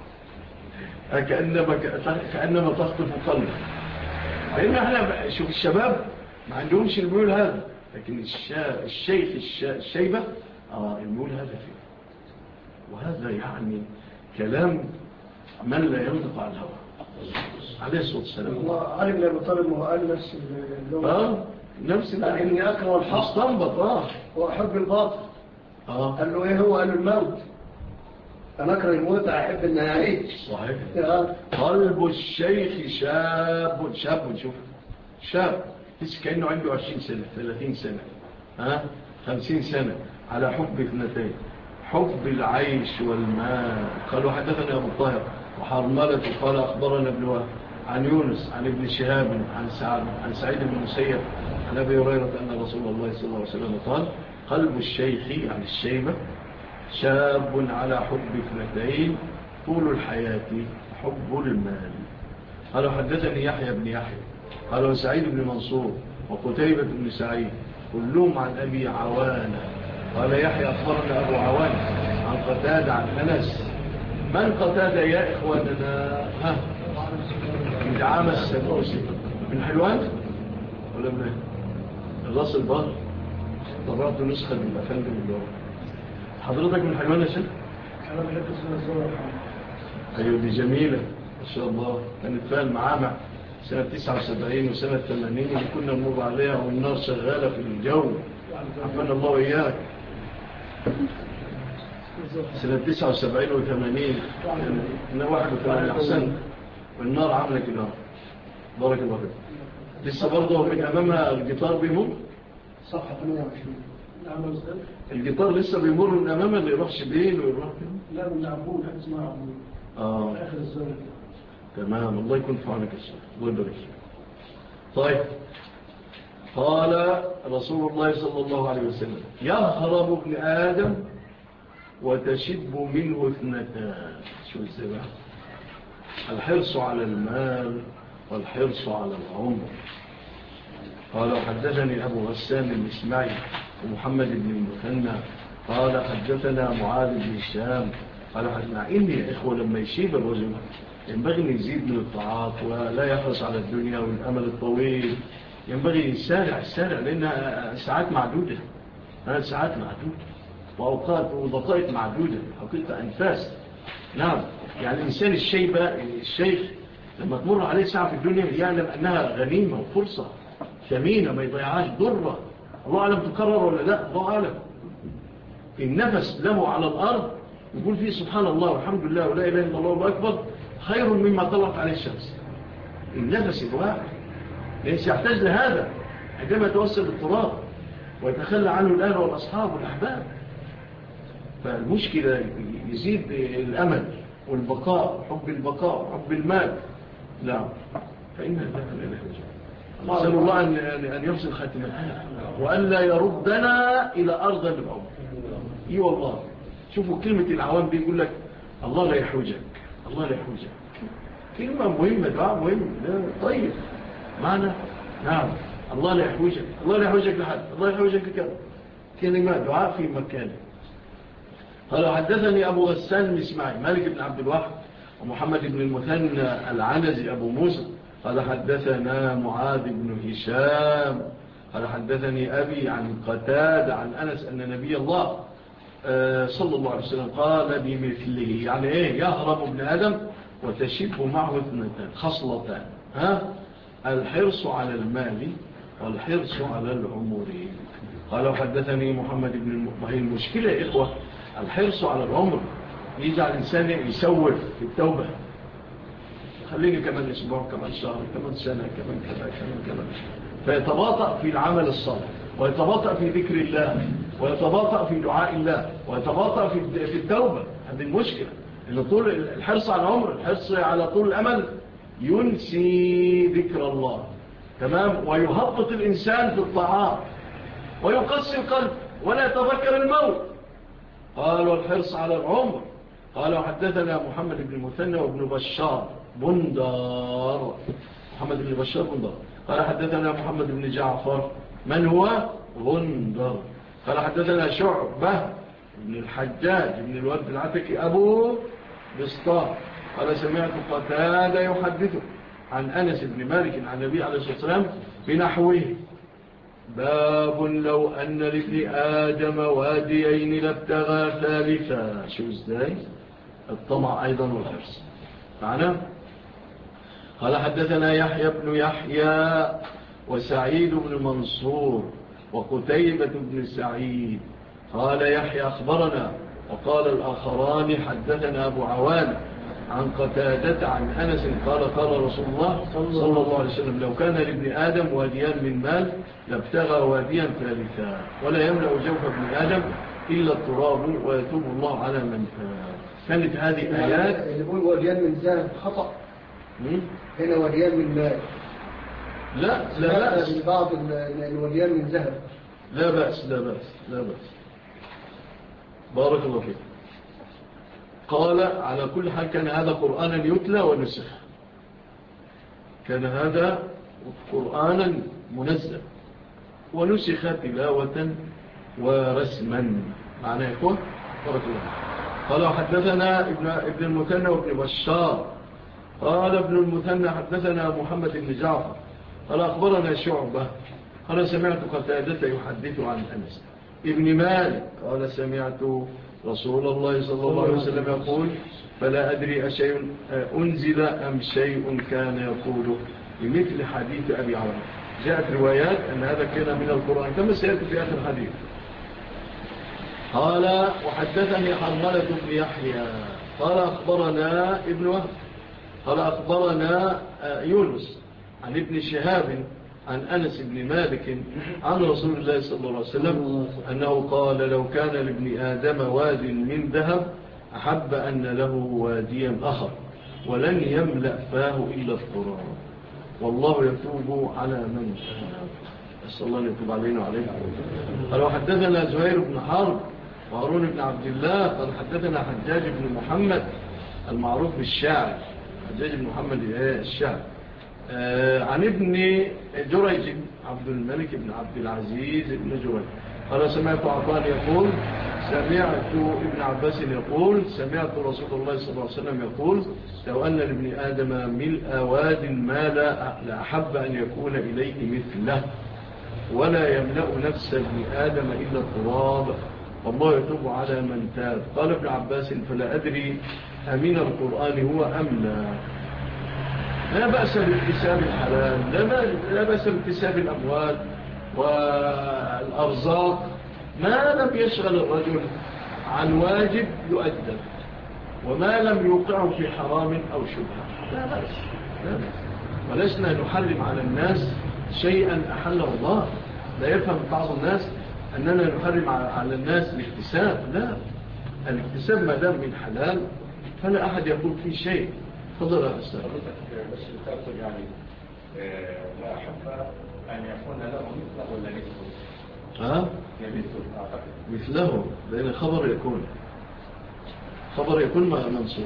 [SPEAKER 1] كأنما تخطف قلبك. لأن احنا شوف الشباب ما عندهمش الميول هذا، لكن الشيخ الشيبة الميول هذا فيه. وهذا يعني كلام من لا ينطق عن الهوى عليه الصلاة والسلام.
[SPEAKER 2] الله علم لأبو طالب وقال نفس اللغة
[SPEAKER 1] نفس
[SPEAKER 2] إني أكره الحق
[SPEAKER 1] مستنبط
[SPEAKER 2] وأحب الباطل. قال له إيه هو؟ قال له الموت. أنا أكره الموت، أحب أن أعيش.
[SPEAKER 1] صحيح. قلب الشيخ شاب شوف شاب بس كأنه عنده 20 سنة 30 سنة 50 سنة على حب اثنتين: حب العيش والمال. قالوا حدثنا أبو الطاهر وحرملة قال أخبرنا ابن وهب عن يونس عن ابن شهاب عن سعيد بن المسيب عن أبي هريرة أن رسول الله صلى الله عليه وسلم قال: قلب الشيخ يعني الشيبة شاب على حب اثنتين: طول الحياة حب المال. قالوا حدثني يحيى بن يحيى قالوا سعيد بن منصور وقتيبة بن سعيد كلهم عن أبي عوانة. قال يحيى أخبرنا أبو عوانة عن قتادة عن أنس. من قتادة يا إخواننا؟ من دعامة السدوسي من حلوان ولا من الراس البر؟ طبعت نسخة من الأفندم الدور. حضرتك من حلوان يا شيخ؟
[SPEAKER 2] أنا بحب اسمها الزورة.
[SPEAKER 1] أيوة دي جميلة ما شاء الله. كانت فيها المعامع سنة 79 وسنة 80 اللي كنا نمر عليها والنار شغالة في الجو. عفنا الله وإياك. سنة 79 و80 كنا 81 أحسن والنار عاملة كده. بارك الله فيك. لسه برضه من أمامها الجيتار بيمر
[SPEAKER 2] صفحة 28.
[SPEAKER 1] الجيتار لسه بيمر من أمامها اللي يروح شبين ويروح
[SPEAKER 2] لا من عبود حاجة اسمها عبود آخر الزمن.
[SPEAKER 1] تمام. الله يكون في عونك الشيخ. الله يبارك. طيب. قال رسول الله صلى الله عليه وسلم: يهرب ابن آدم وتشب منه اثنتان. شو الزبع؟ الحرص على المال والحرص على العمر. قال حدثني أبو غسان الإسماعيلي ومحمد بن المثنى قال حدثنا معاذ بن هشام قال حدثنا إني يا إخوة لما يشيب الرجل ينبغي أن يزيد من الطاعات ولا يحرص على الدنيا والأمل الطويل. ينبغي السارع لأنها ساعات معدودة. ساعات معدودة وأوقات ودقائق معدودة حقيقة أنفاس. نعم. يعني الإنسان الشيخ لما تمر عليه ساعة في الدنيا يعلم أنها غنيمة وفرصة ثمينة ما يضيعهاش ضرة. الله أعلم تكرر ولا لا، الله أعلم. النفس له على الأرض يقول فيه سبحان الله والحمد لله ولا إله إلا الله والله أكبر خير مما طلعت عليه الشمس. النفس الواحد ليس يحتاج لهذا عندما يتوسل التراب ويتخلى عنه الأهل والأصحاب والأحباب. فالمشكلة يزيد الأمل والبقاء وحب البقاء وحب المال. لا فإن الله لا يحتاج. نسأل الله أن يرسل خاتمتنا وأن لا يردنا إلى أرض العمر. إيه والله. شوفوا كلمة العوام دي يقول لك الله لا يحوجك، الله لا يحوجك. كلمة مهمة، دعاء مهم. طيب معنى نعم الله لا يحوجك، الله لا يحوجك لحد، الله لا يحوجك لكذا. كلمة دعاء في مكانه. قال حدثني أبو غسان الإسماعيلي مالك بن عبد الواحد ومحمد بن المثنى العنزي أبو موسى قال حدثنا معاذ بن هشام قال حدثني أبي عن قتادة عن أنس أن نبي الله صلى الله عليه وسلم قال بمثله. يعني إيه؟ يهرب ابن آدم وتشب معه اثنتان خصلتان: الحرص على المال والحرص على العمر. قال حدثني محمد بن وهي المشكلة يا إخوة الحرص على العمر يجعل الإنسان يسوف في التوبة. خليني كمان أسبوع كمان شهر كمان سنة كمان كمان فيتباطأ في العمل الصالح ويتباطأ في ذكر الله ويتباطأ في دعاء الله ويتباطأ في التوبة. هذه المشكلة إن طول الحرص على العمر الحرص على طول الأمل ينسي ذكر الله. تمام. ويهبط الإنسان في الطاعات ويقسي القلب ولا يتذكر الموت. قال والحرص على العمر. قال وحدثنا محمد بن المثنى وابن بشار بندار. محمد بن بشار بندار. قال حدثنا محمد بن جعفر من هو بندار. قال حدثنا شعبة بن الحجاج بن الورد العتكي أبو بسطام. قال سمعت قتادة يحدث عن أنس بن مالك عن النبي عليه الصلاة والسلام بنحوه باب لو أن لابن آدم واديين لابتغى ثالثا. شو ازاي الطمع أيضا والحرص معنا. قال حدثنا يحيى بن يحيى وسعيد بن منصور وقتيبة بن سعيد. قال يحيى أخبرنا وقال الآخران حدثنا أبو عوان عن قتادة عن أنس قال قال رسول الله صلى الله عليه وسلم لو كان لابن آدم واديان من مال لابتغى واديا ثالثا ولا يملأ جوف ابن آدم إلا التراب ويتوب الله على من كانت هذه آيات.
[SPEAKER 2] اللي يقول واديان من ذهب خطأ. هنا واديان من مال.
[SPEAKER 1] لا بأس.
[SPEAKER 2] بعض الوديان من ذهب.
[SPEAKER 1] لا بأس بارك الله فيك. قال على كل حال كان هذا قرآنا يتلى ونسخ. كان هذا قرآنا منزل ونسخ تلاوة ورسما معناه يكون بارك الله. قال حدثنا ابن المثنى وابن بشار. قال ابن المثنى حدثنا محمد بن جعفر قال أخبرنا شعبة قال سمعت قتادة يحدث عن أنس ابن مالك قال سمعت رسول الله صلى الله عليه وسلم يقول فلا أدري أشيء أنزل أم شيء كان يقوله بمثل حديث أبي عمرو. جاءت روايات أن هذا كان من القرآن كما سيأتي في آخر الحديث. قال وحدثني حرملة بن يحيى قال أخبرنا ابن وهب قال أخبرنا يونس عن ابن شهاب عن أنس بن مالك عن رسول الله صلى الله عليه وسلم أنه قال لو كان لابن آدم واد من ذهب أحب أن له واديا آخر ولن يملأ فاه إلا التراب والله يتوب على من أسأل الله أن يتوب علينا وعلينا. قال وحدثنا زهير بن حرب وهارون بن عبد الله قال حدثنا حجاج بن محمد المعروف بالشاعر حجاج بن محمد الشاعر عن ابن جريج عبد الملك بن عبد العزيز بن جريج قال سمعت عطان يقول سمعت ابن عباس يقول سمعت رسول الله صلى الله عليه وسلم يقول لو أن لابن آدم ملء واد مال لأحب أن يكون إليه مثله ولا يملأ نفس ابن آدم إلا التراب والله يتوب على من تاب. قال ابن عباس فلا أدري أمين القرآن هو أم لا. لا بأس باكتساب الحلال لا بأس باكتساب الأموال والأرزاق ما لم يشغل الرجل عن واجب يؤدب وما لم يوقعه في حرام أو شبهة لا بأس ولسنا نحرم على الناس شيئا أحله الله. لا يفهم بعض الناس أننا نحرم على الناس الاكتساب. لا الاكتساب ما دام من حلال فلا أحد يقول فيه شيء. فضل هذا السلام
[SPEAKER 3] بس تقصد يعني لا أحب أن يكون له مثله ولا مثله
[SPEAKER 1] مثله لأن خبر يكون منصوب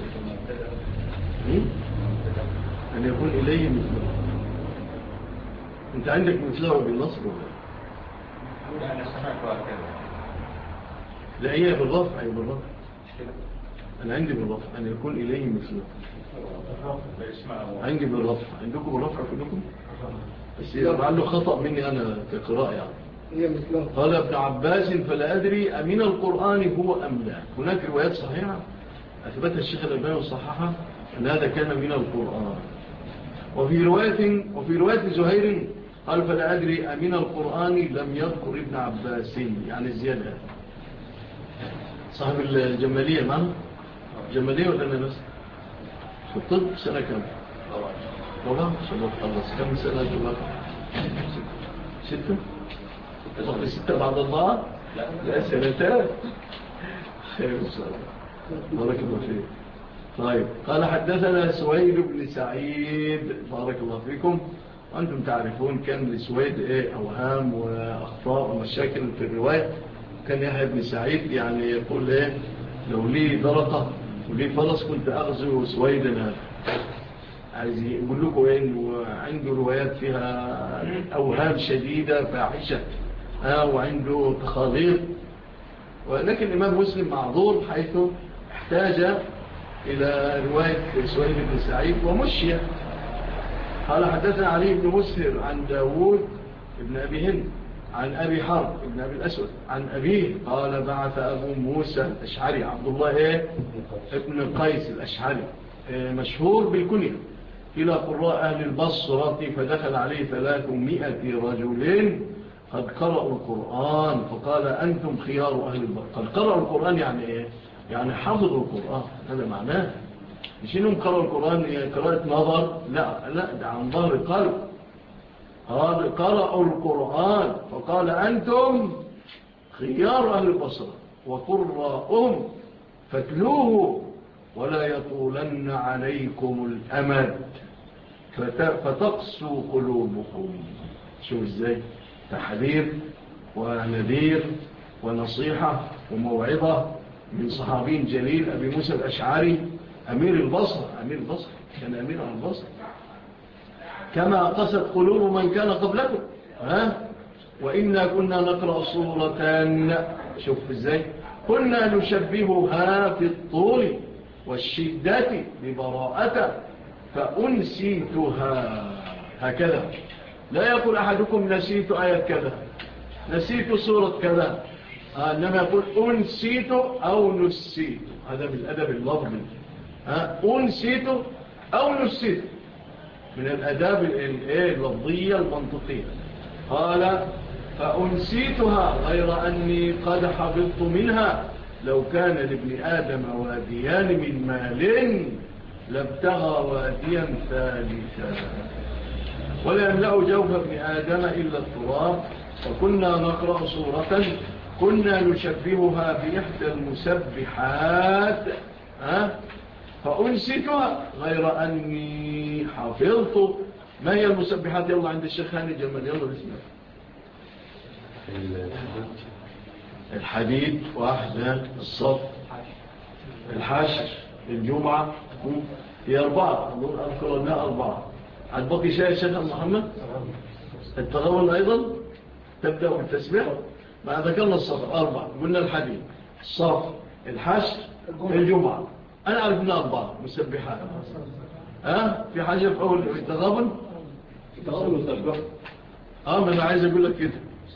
[SPEAKER 1] أن يكون إليه مثله. أنت عندك مثله بالنصب
[SPEAKER 3] ولا أنا سمعت هكذا.
[SPEAKER 1] لا هي بالرفع أنا عندي بالرفع أن يكون إليه مثله. عندي بالرفع عندكم بالرفع كلكم بس لعله خطأ مني أنا كقراءة يعني. قال ابن عباس فلا أدري أمين القرآن هو أم لا. هناك روايات صحيحة أثبتها الشيخ الألباني وصححها أن هذا كان من القرآن. وفي رواية زهير قال فلا أدري أمين القرآن لم يذكر ابن عباس يعني الزيادة. صاحب الجمالية معنا جمالية ولا أنا بس في الطب سنة كم؟ ربع شباب خلص كم سنة جمال؟ 6 6 بعد الله؟ لا 2 خير السلام بارك الله فيك. طيب قال حدثنا سويد بن سعيد بارك الله فيكم وأنتم تعرفون كان لسويد أوهام وأخطاء ومشاكل في الرواية. كان يحيى بن سعيد يعني يقول لو لي درقة ولي فرس كنت أغزو سويدا هذا. عايز يقول لكم إنه عنده روايات فيها أوهام شديدة فاحشة وعنده تخاضير. ولكن الإمام مسلم معذور حيث احتاج إلى رواية سويد بن سعيد ومشي. قال حدثنا علي بن مسهر عن داود بن أبي هند عن أبي حرب بن أبي الأسود عن أبيه قال بعث أبو موسى الأشعري عبد الله ابن قيس الأشعري مشهور بالكنية إلى قراء أهل البصرة فدخل عليه 300 رجل قد قرأوا القرآن فقال أنتم خيار أهل البصرة. قد قرأوا القرآن يعني يعني حفظوا القرآن، هذا معناه مش إنهم قرأوا القرآن قراءة نظر، لا ده عن ظهر قلب. قرأوا القرآن فقال أنتم خيار أهل البصرة وقراءهم فاتلوه ولا يطولن عليكم الأمد فتقسوا قلوبكم. شوف ازاي تحذير ونذير ونصيحة وموعظة من صحابي جليل أبي موسى الأشعري أمير البصرة كان أمير البصرة كما قست قلوب من كان قبلكم. وإنا كنا نقرأ صورة شوف ازاي كنا نشبهها في الطول والشدة ببراءة فأنسيتها. هكذا لا يقول أحدكم نسيت آية كذا نسيت سورة كذا، إنما يقول أنسيت أو نسيت. هذا بالأدب اللفظي. أنسيت أو نسيت من الأداب اللفظية المنطقية. قال فأنسيتها غير أني قد حفظت منها لو كان لابن آدم واديان من مال لابتغى واديا ثالثا ولا يملأ جوف ابن آدم إلا التراب. وكنا نقرأ سورة كنا نشبهها بإحدى المسبحات فأنسيتها غير أني حفظت. ما هي المسبحات؟ يلا عند الشيخ هاني جمال يلا بسم الله. الحديد واحدة الصف الحشر الجمعة هي 4 نقول أذكر لنا 4. عد بقي شيء يا شيخ محمد؟ التغول أيضا تبدأ بالتسبيح. ما ذكرنا الصف 4 قلنا الحديد الصف الحشر الجمعة. أنا أعرف أنها 4 مسبحات. في حاجة في أول التغابن مسبح. ما أنا عايز أقول لك كده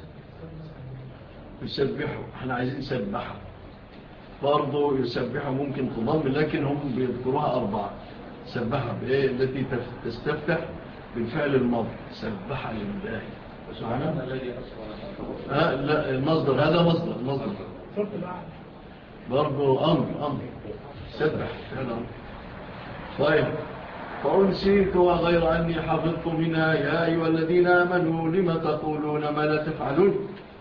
[SPEAKER 1] يسبحوا. احنا عايزين نسبحها برضو يسبحوا ممكن تضم لكن هم بيذكروها 4. سبحها بإيه التي تستفتح بالفعل الماضي سبح لله سبحانه. لا المصدر هذا مصدر برضو أمر سبح فعل أمر. طيب فأنسيتها غير أني حفظت منها يا أيها الذين آمنوا لما تقولون ما لا تفعلون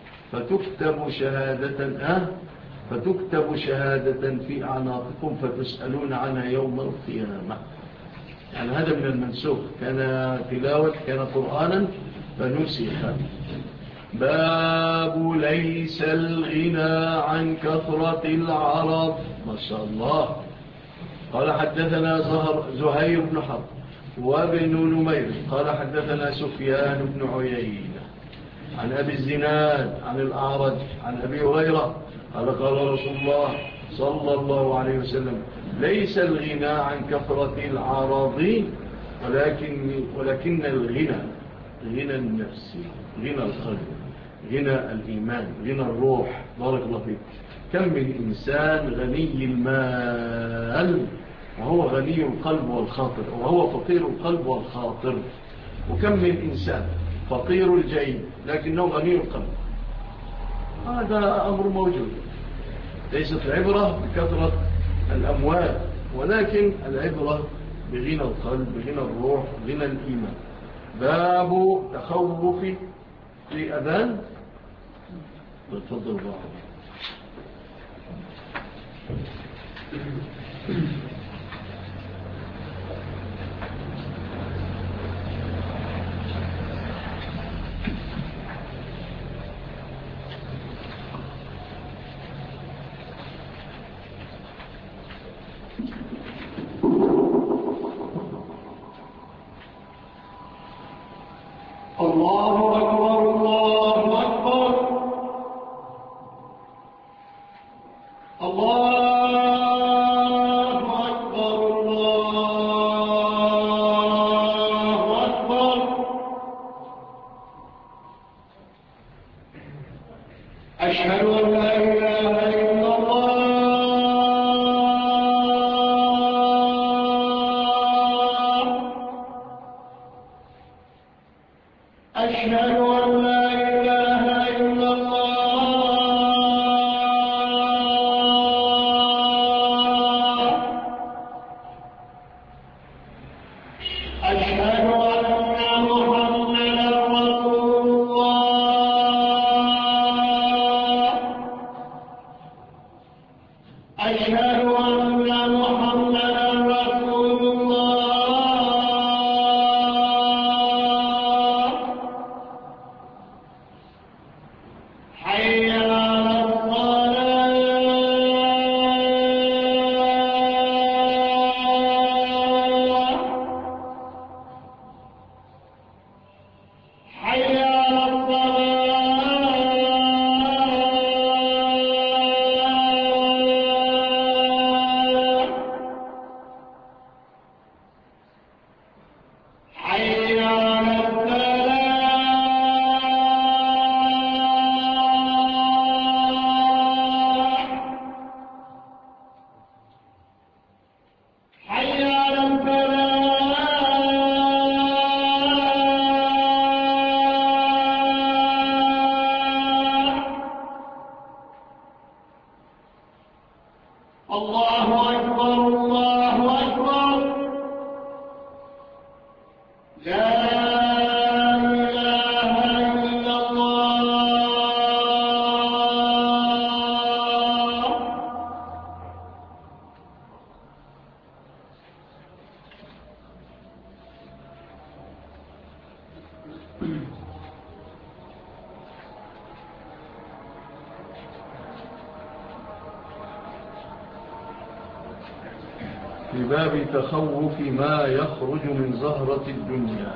[SPEAKER 1] فتكتب شهادة في أعناقكم فتسألون عنها يوم القيامة. يعني هذا من المنسوخ كان تلاوة كان قرآنا فنسخ. باب ليس الغنى عن كثرة العرب. ما شاء الله. قال حدثنا زهير بن حرب وابن نمير قال حدثنا سفيان بن عيينة عن أبي الزناد عن الأعرج عن أبي هريرة قال رسول الله صلى الله عليه وسلم ليس الغنى عن كثرة العراض ولكن الغنى غنى النفس غنى القلب غنى الإيمان غنى الروح. بارك الله فيك. كم من إنسان غني المال وهو غني القلب والخاطر وهو فقير القلب والخاطر. وكم من إنسان فقير الجيد لكنه غني القلب. هذا أمر موجود. ليست العبرة بكثرة الأموال ولكن العبرة بغنى القلب بغنى الروح بغنى الإيمان. باب تخوف في أذان. تفضل بعض.
[SPEAKER 4] أشهد أن لا إله إلا الله أشهد أن محمدا رسول الله أشهد أن محمدا رسول الله حي على الصلاة حي على الصلاة حي على الفلاح حي على الفلاح الله أكبر الله أكبر لا إله إلا الله
[SPEAKER 1] في باب تخوف ما يخرج من زهرة الدنيا.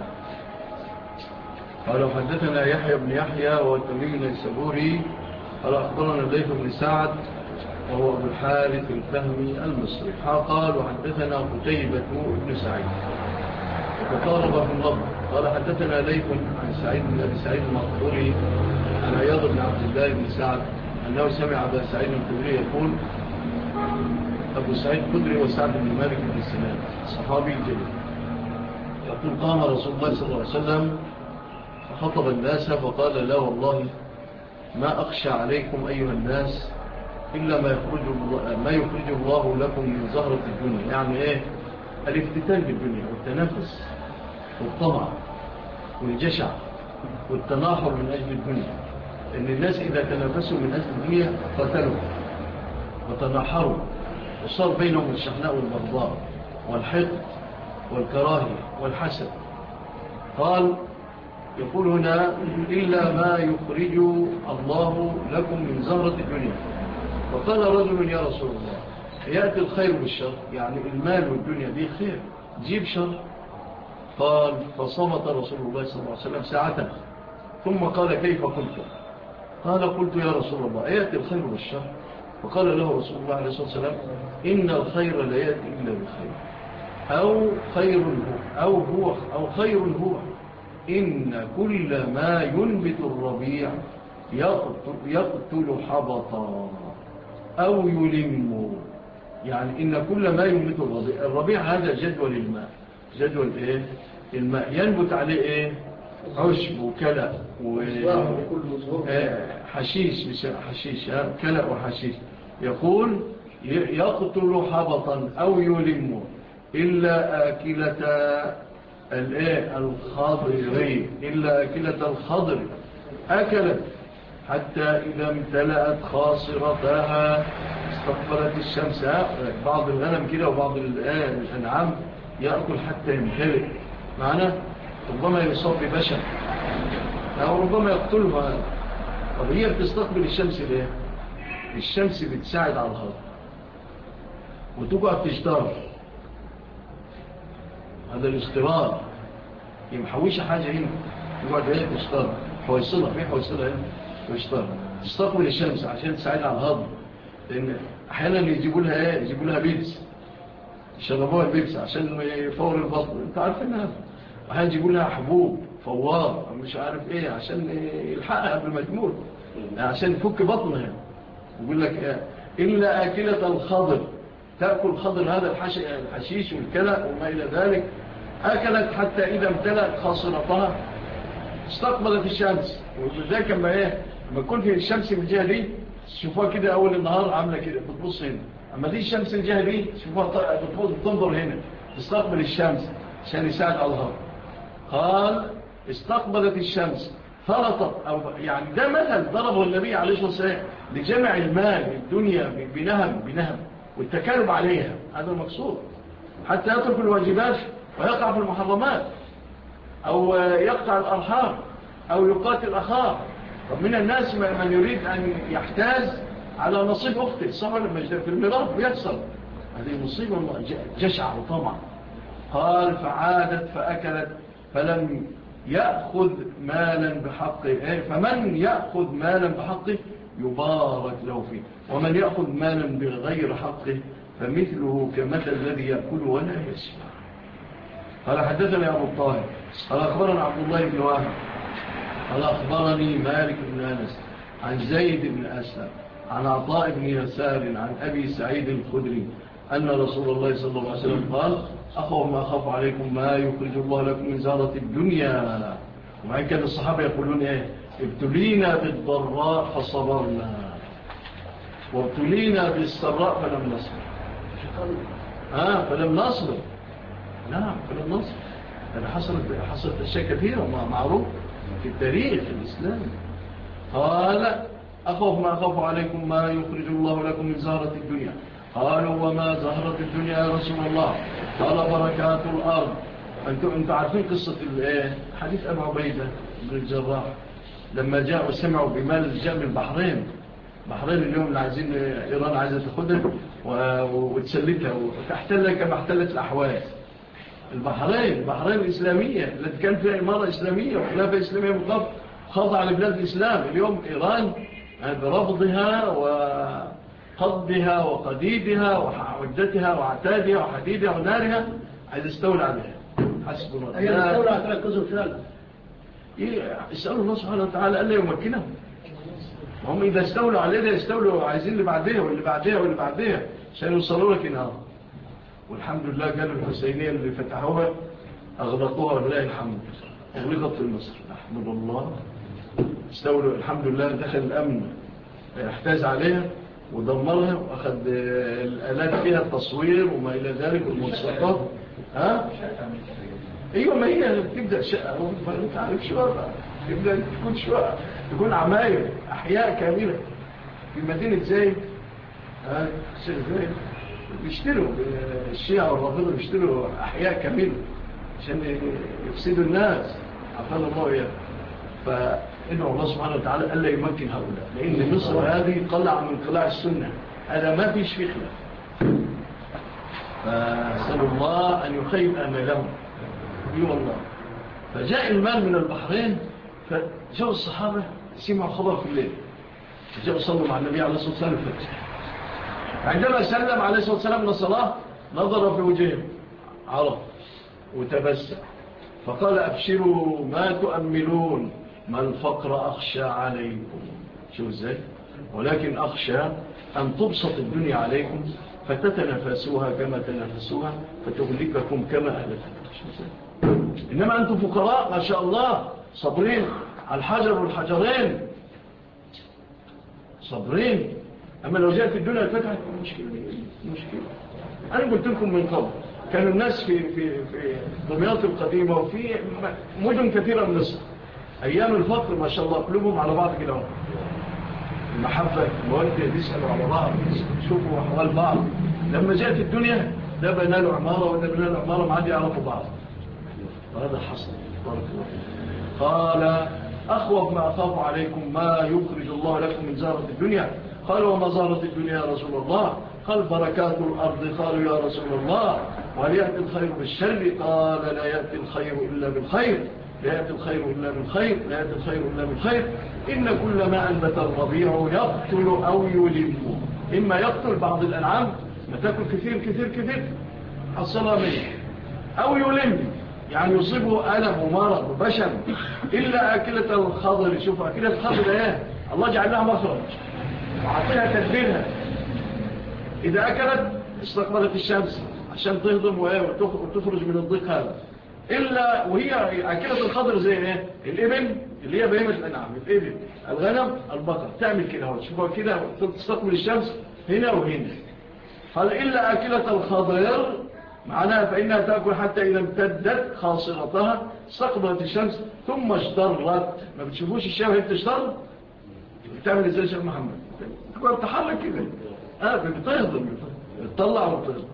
[SPEAKER 1] قال حدثنا يحيى بن يحيى والتميمي النيسابوري قال أخبرنا الليث بن سعد وهو أبو الحارث الفهمي المصري قال وحدثنا قتيبة بن سعيد وتقارب في اللفظ قال حدثنا ليث عن سعيد بن أبي سعيد المقبوري عن عياض بن عبد الله بن سعد أنه سمع أبا سعيد الخدري يقول أبو سعيد الخدري وسعد بن مالك بن سنان الصحابي الجليل يقول قام رسول الله صلى الله عليه وسلم فخطب الناس فقال لا والله ما أخشى عليكم أيها الناس إلا ما يخرج الله لكم من زهرة الدنيا. يعني إيه؟ الافتتان بالدنيا والتنافس والطمع والجشع والتناحر من أجل الدنيا. إن الناس إذا تنافسوا من أجل الدنيا قتلوا وتناحروا وصار بينهم الشحناء والبغضاء والحقد والكراهية والحسد. قال يقول هنا إلا ما يخرج الله لكم من زهرة الدنيا. وقال رجل يا رسول الله يأتي الخير بالشر، يعني المال والدنيا دي خير جيب شر. قال فصمت رسول الله صلى الله عليه وسلم ساعة ثم قال كيف قلت؟ قال قلت يا رسول الله يأتي الخير بالشر. فقال له رسول الله عليه الصلاة والسلام إن الخير لا يأتي إلا بالخير أو خير هو إن كل ما ينبت الربيع يقتل حبطا أو يلم. يعني إن كل ما ينبت الربيع هذا جدول الماء. جدول إيه؟ الماء ينبت عليه إيه؟ عشب وكلأ وحشيش كلأ وحشيش. يقول يقتل حبطا أو يلم إلا آكلة الخضر أكلت حتى إذا امتلأت خاصرتها استقبلت الشمس. بعض الغنم كده وبعض الأنعام يأكل حتى يمتلئ معنا، ربما يصاب ببشر أو ربما يقتلها. طب هي بتستقبل الشمس ليه؟ الشمس بتساعد على الهضم وتقعد تشتغل. هذا الاسترار يمحويش حاجة هنا يقعد هنا تشتغل حويصلها في حويصلها هنا تشتغل تستقبل الشمس عشان تساعد على الهضم. لأن أحيانا يجيبوا لها بيبس يشربوها البيبس عشان يفور البطن. انت عارف انها أحيانا يجيبوا لها حبوب فوار مش عارف ايه عشان يلحقها قبل ما تموت عشان يفك بطنها. يقول لك إلا آكلة الخضر تأكل خضر هذا الحشيش والكلى وما إلى ذلك. أكلت حتى إذا امتلأت خاصرتها استقبلت الشمس. وذلك لما يكون في الشمس من الجهة دي شوفوها كده أول النهار عاملة كده بتبص هنا، أما دي الشمس الجهة دي شوفوها بتنظر هنا تستقبل الشمس عشان يساعد على الهواء. قال استقبلت الشمس فرطت، أو يعني ده مثل ضربه النبي عليه الصلاة والسلام لجمع المال الدنيا بنهم والتكالب عليها، هذا المقصود، حتى يترك الواجبات ويقع في المحرمات، أو يقطع الأرحام، أو يقاتل أخاه. طب من الناس من يريد أن يحتاز على نصيب أخته، صح لما في الميراث بيحصل، هذه مصيبة جشع وطمع. قال فعادت فأكلت فلم يأخذ مالا بحقه، فمن يأخذ مالا بحقه يبارك له فيه، ومن يأخذ مالا بغير حقه فمثله كمثل الذي يأكل ولا يشبع. قال حدثني أبو الطاهر قال أخبرنا عبد الله بن وهب قال أخبرني مالك بن أنس عن زيد بن أسلم عن عطاء بن يسار عن أبي سعيد الخدري أن رسول الله صلى الله عليه وسلم قال أخوف ما أخاف عليكم ما يخرج الله لكم من زهرة الدنيا. ومعين كان الصحابة يقولون ابتلينا بالضراء فصبرنا وابتلينا بالسراء فلم نصبر. فلم نصبر، نعم فلم نصبر. هذا حصلت أشياء كثيرة معروف في التاريخ الإسلامي. قال أخوف ما أخاف عليكم ما يخرج الله لكم من زهرة الدنيا. قالوا وما زهرة الدنيا يا رسول الله؟ قال بركات الأرض. أنتم عارفين قصة حديث أبو عبيدة بن الجراح لما جاءوا سمعوا بمال جاء من البحرين اليوم اللي عايزين إيران عايزة تاخدها وتسلتها وتحتلها كما احتلت الأحواز. البحرين الإسلامية التي كان فيها إمارة إسلامية وخلافة إسلامية مطلقة خاضعة لبلاد الإسلام. اليوم إيران برفضها وقضها وقديدها وعدتها وعتادها وحديدها ونارها عايز يستولى عليها. حسبنا الله.
[SPEAKER 2] يستولى على تركزهم فعلا.
[SPEAKER 1] يسألوا الله سبحانه وتعالى ألا يمكنهم. هم إذا استولوا عليها يستولوا عايزين اللي بعدها واللي بعدها واللي بعدها عشان يوصلوا لك النهار. والحمد لله قالوا الحسينية اللي فتحوها أغلقوها ولله الحمد، أغلقت في مصر. أحمد الله. استولوا الحمد لله، دخل الأمن احتاز عليها ودمرها وأخذ الآلات فيها التصوير وما إلى ذلك والملصقات. أيوة، ما هي تبدأ شقة ما تعرف شقة، تبدأ تكون شقة، تكون عماير أحياء كاملة في مدينة زايد. الشيخ زايد بيشتروا الشيعة والرافضة بيشتروا أحياء كاملة عشان يفسدوا الناس. عفان الله إياه. فإنه الله سبحانه وتعالى ألا يمكن هؤلاء، لأن مصر هذه قلع من قلاع السنة، هذا ما فيش فيه خلاف. فأسأل الله أن يخيب آمالهم. والله فجاء المال من البحرين، فجاءوا الصحابة سمعوا خبر في الليل، فجاءوا صلوا مع النبي عليه الصلاة والسلام الفجر. عندما سلم عليه الصلاة والسلام من الصلاة نظر في وجهه عرف وتبسم فقال أبشروا ما تؤملون، ما الفقر أخشى عليكم. شوف ازاي؟ ولكن أخشى أن تبسط الدنيا عليكم فتتنافسوها كما تنافسوها فتغلقكم كما أهلكم. إنما أنتم فقراء ما شاء الله، صبرين على الحجر والحجرين، صبرين. أما لو جاءت الدنيا الفتحة مشكلة. أنا قلت لكم من قبل كانوا الناس في دمياط القديمة وفي مدن كثيرة من مصر أيام الفقر ما شاء الله قلوبهم على بعض كده، المحبة المودة، بيسألوا على بعض، يشوفوا أحوال بعض. لما جاءت الدنيا ده بنى له عمارة وده بنى له عمارة ما عاد يعرفوا بعض. وهذا حصل. قال أخوف ما أخاف عليكم ما يخرج الله لكم من زهرة الدنيا. قالوا وما زهرة الدنيا يا رسول الله؟ قال بركات الأرض. قالوا يا رسول الله وهل يأتي الخير بالشر؟ قال لا يأتي الخير إلا بالخير، لا يأتي الخير إلا بالخير، لا يأتي الخير إلا بالخير. إن كل ما أنبت الربيع يقتل أو يلم. إما يقتل بعض الأنعام ما تأكل كثير كثير كثير حصلها منه، أو يلم يعني يصيبه ألم ومرض وبشم. إلا أكلة الخضر. شوف أكلة الخضر الله جعل لها مخرج وعطيها تدبيرها. إذا أكلت استقبلت الشمس عشان تهضم وتخرج من الضيق هذا. إلا وهي أكلة الخضر زي إيه؟ الإبل اللي هي بهيمة الأنعام، الإبل، الغنم، البقر، تعمل كده اهو، شوفوا كده تستقبل الشمس هنا وهنا. قال إلا أكلة الخضر معناها فإنها تأكل حتى إذا امتدت خاصرتها استقبلت الشمس ثم اشترت. ما بتشوفوش الشمس هي بتشتر؟ بتعمل ازاي شيخ محمد؟ تبقى بتحرك كده بتهضم، بتطلع وبتهضم.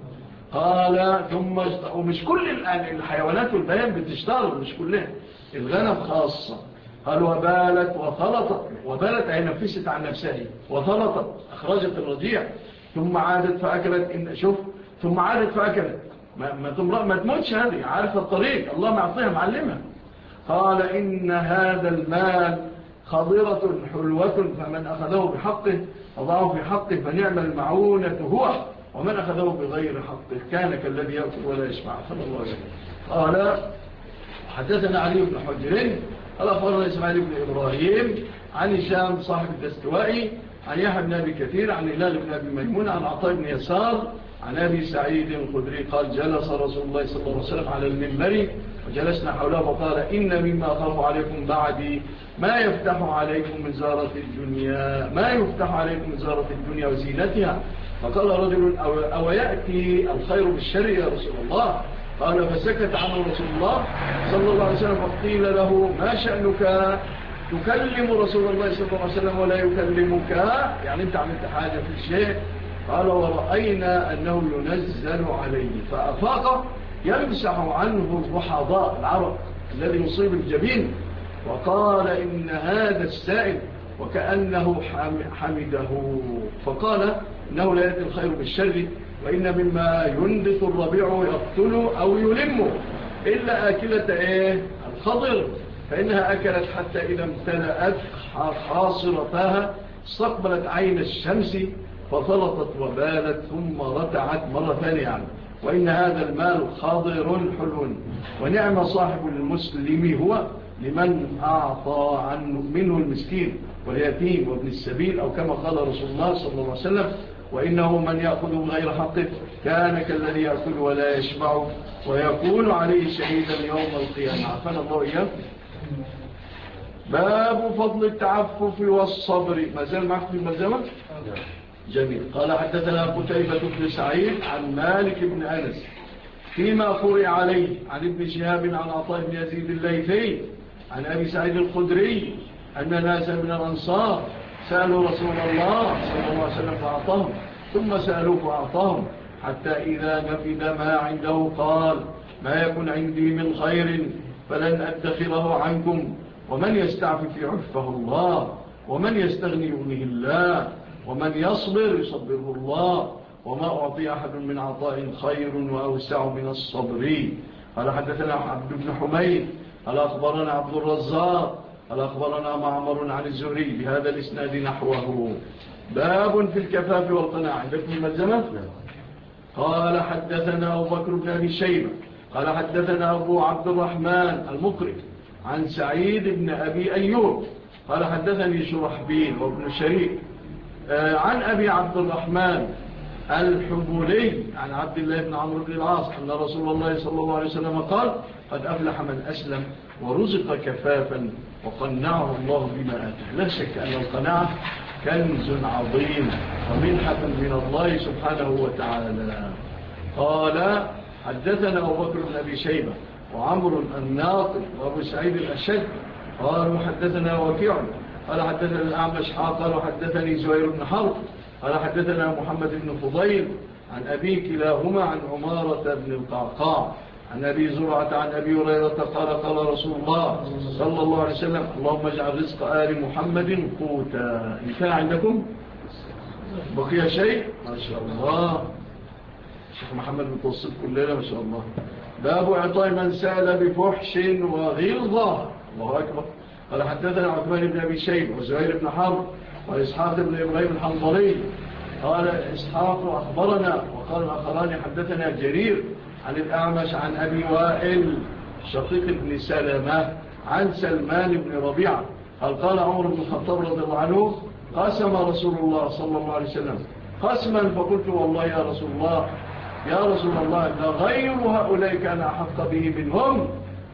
[SPEAKER 1] قال ثم ومش كل الحيوانات والبهائم بتشتغل، مش كلها، الغنم خاصة. قال وبالت وثلطت، وبالت أي نفست عن نفسها وثلطت أخرجت الرضيع ثم عادت فأكلت. إن شوف ثم عادت فأكلت، ما تموتش، هذه عارفة الطريق، الله معطيها معلمها. قال إن هذا المال خضرة حلوة فمن أخذه بحقه وضعه في حقه فنعم المعونة هو، ومن أخذه بغير حقه كان كالذي يأكل ولا يشبع. صلى الله عليه وسلم. قال حدثنا علي بن حجر قال أخبرنا إسماعيل بن إبراهيم عن هشام صاحب الدستوائي عن يحيى بن أبي كثير عن هلال بن أبي ميمون عن عطاء بن يسار عن أبي سعيد الخدري قال جلس رسول الله صلى الله عليه وسلم على المنبر وجلسنا حوله فقال إن مما أخاف عليكم بعدي ما يفتح عليكم من زارة الدنيا، ما يفتح عليكم من زارة الدنيا وزينتها. فقال رجل أو يأتي الخير بالشر يا رسول الله؟ قال فسكت عنه رسول الله صلى الله عليه وسلم فقيل له ما شأنك تكلم رسول الله صلى الله عليه وسلم ولا يكلمك، يعني انت عملت حاجة في الشيء؟ قال ورأينا أنه ينزل عليه فأفاق يمسح عنه الرحضاء العرق الذي يصيب الجبين وقال إن هذا السائل وكأنه حمده. فقال إنه لا يأتي الخير بالشر وإن مما ينبت الربيع يقتل أو يلمه إلا آكلة الخضر فإنها أكلت حتى إذا امتلأت حاصرتها استقبلت عين الشمس فطلطت وبالت ثم رتعت مرة ثانية عنه. وإن هذا المال خضر حلو ونعم صاحب المسلم هو لمن أعطى عنه منه المسكين واليتيم وابن السبيل أو كما قال رسول الله صلى الله عليه وسلم وإنه من يأخذ بغير حقه كان كالذي يأكل ولا يشبع ويكون عليه شهيدا يوم القيامة. عفنا الله إياه. باب فضل التعفف والصبر. ما زال معك في الملزمة؟ جميل. قال حدثنا قتيبة بن سعيد عن مالك بن أنس فيما قرئ عليه عن ابن شهاب عن عطاء بن يزيد الليثي عن أبي سعيد الخدري أن ناسا من الأنصار سألوا رسول الله صلى الله عليه وسلم فأعطاهم ثم سألوه فأعطاهم حتى إذا نفد ما عنده قال ما يكن عندي من خير فلن أدخره عنكم ومن يستعفف يعفه الله ومن يستغني يغنيه الله ومن يصبر يصبره الله وما أعطي أحد من عطاء خير وأوسع من الصبر. قال حدثنا عبد بن حميد قال أخبرنا عبد الرزاق قال أخبرنا معمر عن الزهري بهذا الإسناد نحوه. باب في الكفاف والقناعة. عندكم الملزمة؟ قال حدثنا أبو بكر بن أبي شيبة قال حدثنا أبو عبد الرحمن المقرئ عن سعيد بن أبي أيوب قال حدثني شرحبيل وابن شريك عن أبي عبد الرحمن الحبولي عن عبد الله بن عمرو بن العاص أن رسول الله صلى الله عليه وسلم قال قد أفلح من أسلم ورزق كفافا وقنعه الله بما آتاه. لا شك أن القناعة كنز عظيم ومنحة من الله سبحانه وتعالى. قال حدثنا أبو بكر بن أبي شيبة وعمر الناطق وأبو سعيد الأشد قالوا حدثنا وكيع قال حدثنا الأعمش قال حدثني زهير بن حرب قال حدثنا محمد بن فضيل عن أبي كلاهما عن عمارة بن القعقاع عن أبي زرعة عن أبي هريرة قال قال رسول الله صلى الله عليه وسلم اللهم اجعل رزق آل محمد قوتا. إن كان عندكم بقي شيء ما شاء الله الشيخ محمد متوسط كلنا ما شاء الله. باب إعطاء من سأل بفحش وغلظة. الله أكبر. قال حدثنا عثمان بن أبي شيبة وزهير بن حرب وإسحاق بن إبراهيم الحنظلي قال إسحاق أخبرنا وقال الآخران حدثنا جرير عن الأعمش عن أبي وائل شقيق بن سلمة عن سلمان بن ربيعة قال عمر بن الخطاب رضي الله عنه قسم رسول الله صلى الله عليه وسلم قسما فقلت والله يا رسول الله لا غير هؤلاء كان أحق به منهم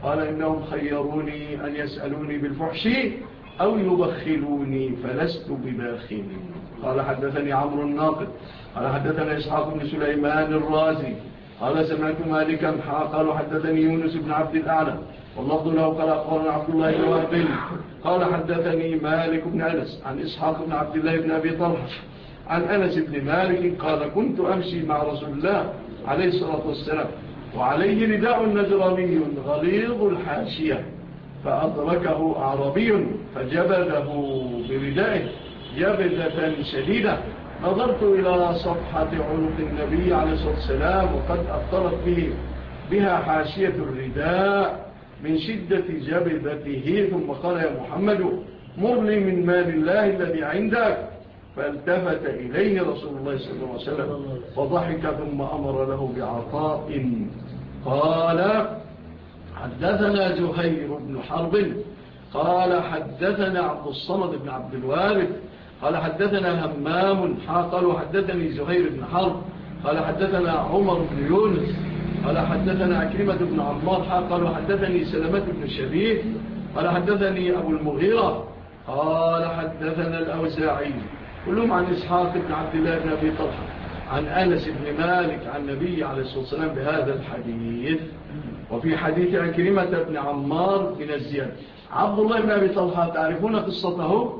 [SPEAKER 1] قال إنهم خيروني أن يسألوني بالفحش أو يبخلوني فلست بباخل. قال حدثني عمرو الناقد قال حدثنا إسحاق بن سليمان الرازي قال سمعت مالكا قال حدثني يونس بن عبد الأعلى واللفظ له قال أخبرنا عبد الله بن وهب قال حدثني مالك بن أنس عن إسحاق بن عبد الله بن أبي طلحة عن أنس بن مالك قال كنت أمشي مع رسول الله عليه الصلاة والسلام وعليه رداء نجراني غليظ الحاشية فأدركه أعرابي فجبده بردائه جبدة شديدة نظرت إلى صفحة عنق النبي عليه الصلاة والسلام وقد أثرت بها حاشية الرداء من شدة جبدته ثم قال يا محمد مر لي من مال الله الذي عندك فالتفت إليه رسول الله صلى الله عليه وسلم وضحك ثم أمر له بعطاء. قال حدثنا زهير بن حرب قال حدثنا عبد الصمد بن عبد الوارث قال حدثنا همام قال وحدثني زهير بن حرب قال حدثنا عمر بن يونس قال حدثنا عكرمة بن عمار قال وحدثني سلمة بن شبيب قال حدثني أبو المغيرة قال حدثنا الأوزاعي كلهم عن إسحاق بن عبد الله بن أبي طلحة عن أنس بن مالك عن النبي عليه الصلاة والسلام بهذا الحديث. وفي حديث عكرمة بن عمار بن الزياد عبد الله بن أبي طلحة تعرفون قصته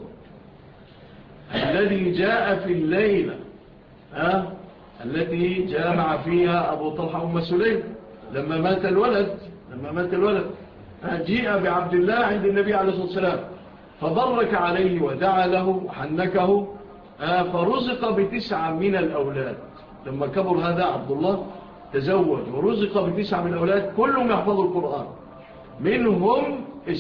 [SPEAKER 1] الذي جاء في الليلة التي جامع فيها أبو طلحة أم سليم لما مات الولد جيء بعبد الله عند النبي عليه الصلاة والسلام فبرك عليه ودعا له وحنكه فرزق ب9 من الأولاد. لما كبر هذا عبد الله تزوج ورزق ب9 من الأولاد كلهم يحفظوا القرآن منهم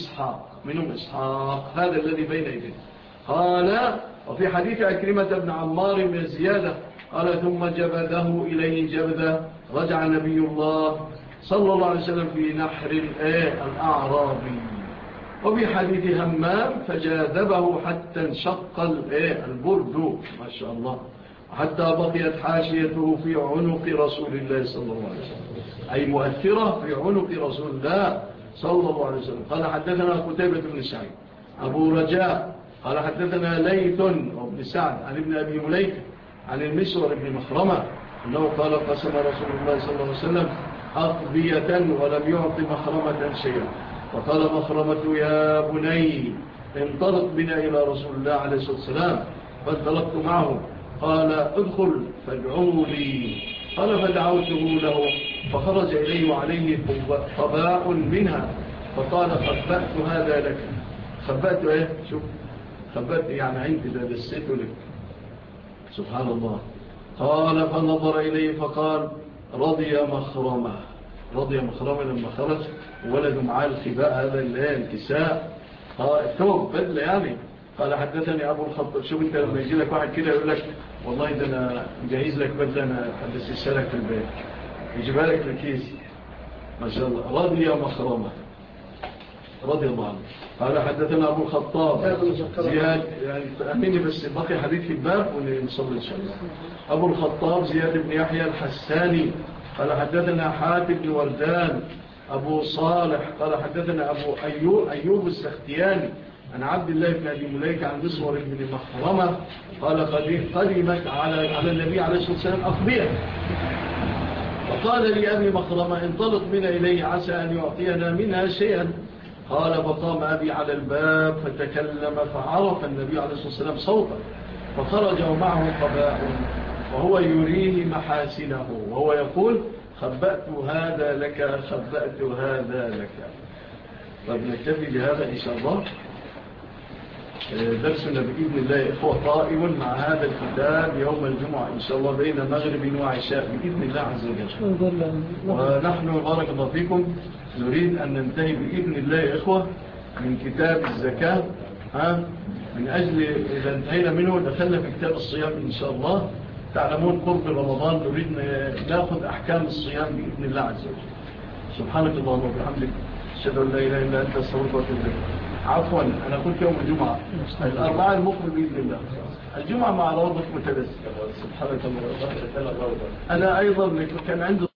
[SPEAKER 1] إسحاق هذا الذي بين يديه. قال وفي حديث عكرمة بن عمار من الزيادة قال ثم جبده إليه جبده رجع نبي الله صلى الله عليه وسلم في نحر الأعرابي. وفي حديث همام فجاذبه حتى انشق البرد ما شاء الله حتى بقيت حاشيته في عنق رسول الله صلى الله عليه وسلم أي مؤثرة في عنق رسول الله صلى الله عليه وسلم. قال حدثنا قتيبة بن سعيد أبو رجاء قال حدثنا ليث وابن سعد عن ابن أبي مليكة عن المسور بن مخرمة أنه قال قسم رسول الله صلى الله عليه وسلم أقضية ولم يعط مخرمة شيئا وقال مخرمة يا بني انطلق بنا إلى رسول الله عليه الصلاة والسلام فانطلقت معه قال ادخل فادعوا لي قال فدعوته له فخرج إليه وعليه طباع منها فقال خبأت هذا لك. خبأت شوف خبأت يعني عندي ده دسيته لك سبحان الله. قال فنظر إليه فقال رضي مخرمة لما خرج ولد معاه الخباء هذا الكساء الثوب بدل يعني. قال حدثني أبو الخطاب شوف انت لما يجي لك واحد كده يقول لك والله ده أنا جهيز لك بدل أنا حدث لك في البيت يجيبها لك الكيس ما شاء الله. رضي مخرمة رضي الله عنه. قال حدثنا أبو الخطاب زياد يعني أميني بس باقي حديث في الباب ونصلي إن شاء الله. أبو الخطاب زياد بن يحيى الحساني قال حدثنا حاتم بن وردان أبو صالح قال حدثنا أبو أيوب السختياني عن عبد الله بن أبي مليكة عن مسور بن مخرمة قال قدمت على النبي عليه الصلاة والسلام أخبئة فقال لي أبي مخرمة انطلق بنا إليه عسى أن يعطينا منها شيئا. قال فقام أبي على الباب فتكلم فعرف النبي عليه الصلاة والسلام صوتا فخرج ومعه قباء وهو يريه محاسنه وهو يقول خبأت هذا لك خبأت هذا لك. فبنكتفي بهذا إن شاء الله. درسنا بإذن الله إخوة قائم مع هذا الكتاب يوم الجمعة إن شاء الله بين مغرب وعشاء بإذن الله عز وجل. ونحن بارك الله فيكم نريد أن ننتهي بإذن الله إخوة من كتاب الزكاة من أجل إذا انتهينا منه دخلنا في كتاب الصيام إن شاء الله. تعلمون قرب رمضان نريد نأخذ أحكام الصيام بإذن الله عز وجل. سبحانك اللهم وبحمدك أشهد أن لا إله إلا أنت أستغفرك وأتوب إليك. عفوا أنا قلت يوم الجمعة الأربعاء المقبل بإذن الله الجمعة مع روضة متلسل. سبحانك اللهم وبحمدك. أنا أيضا كان عندي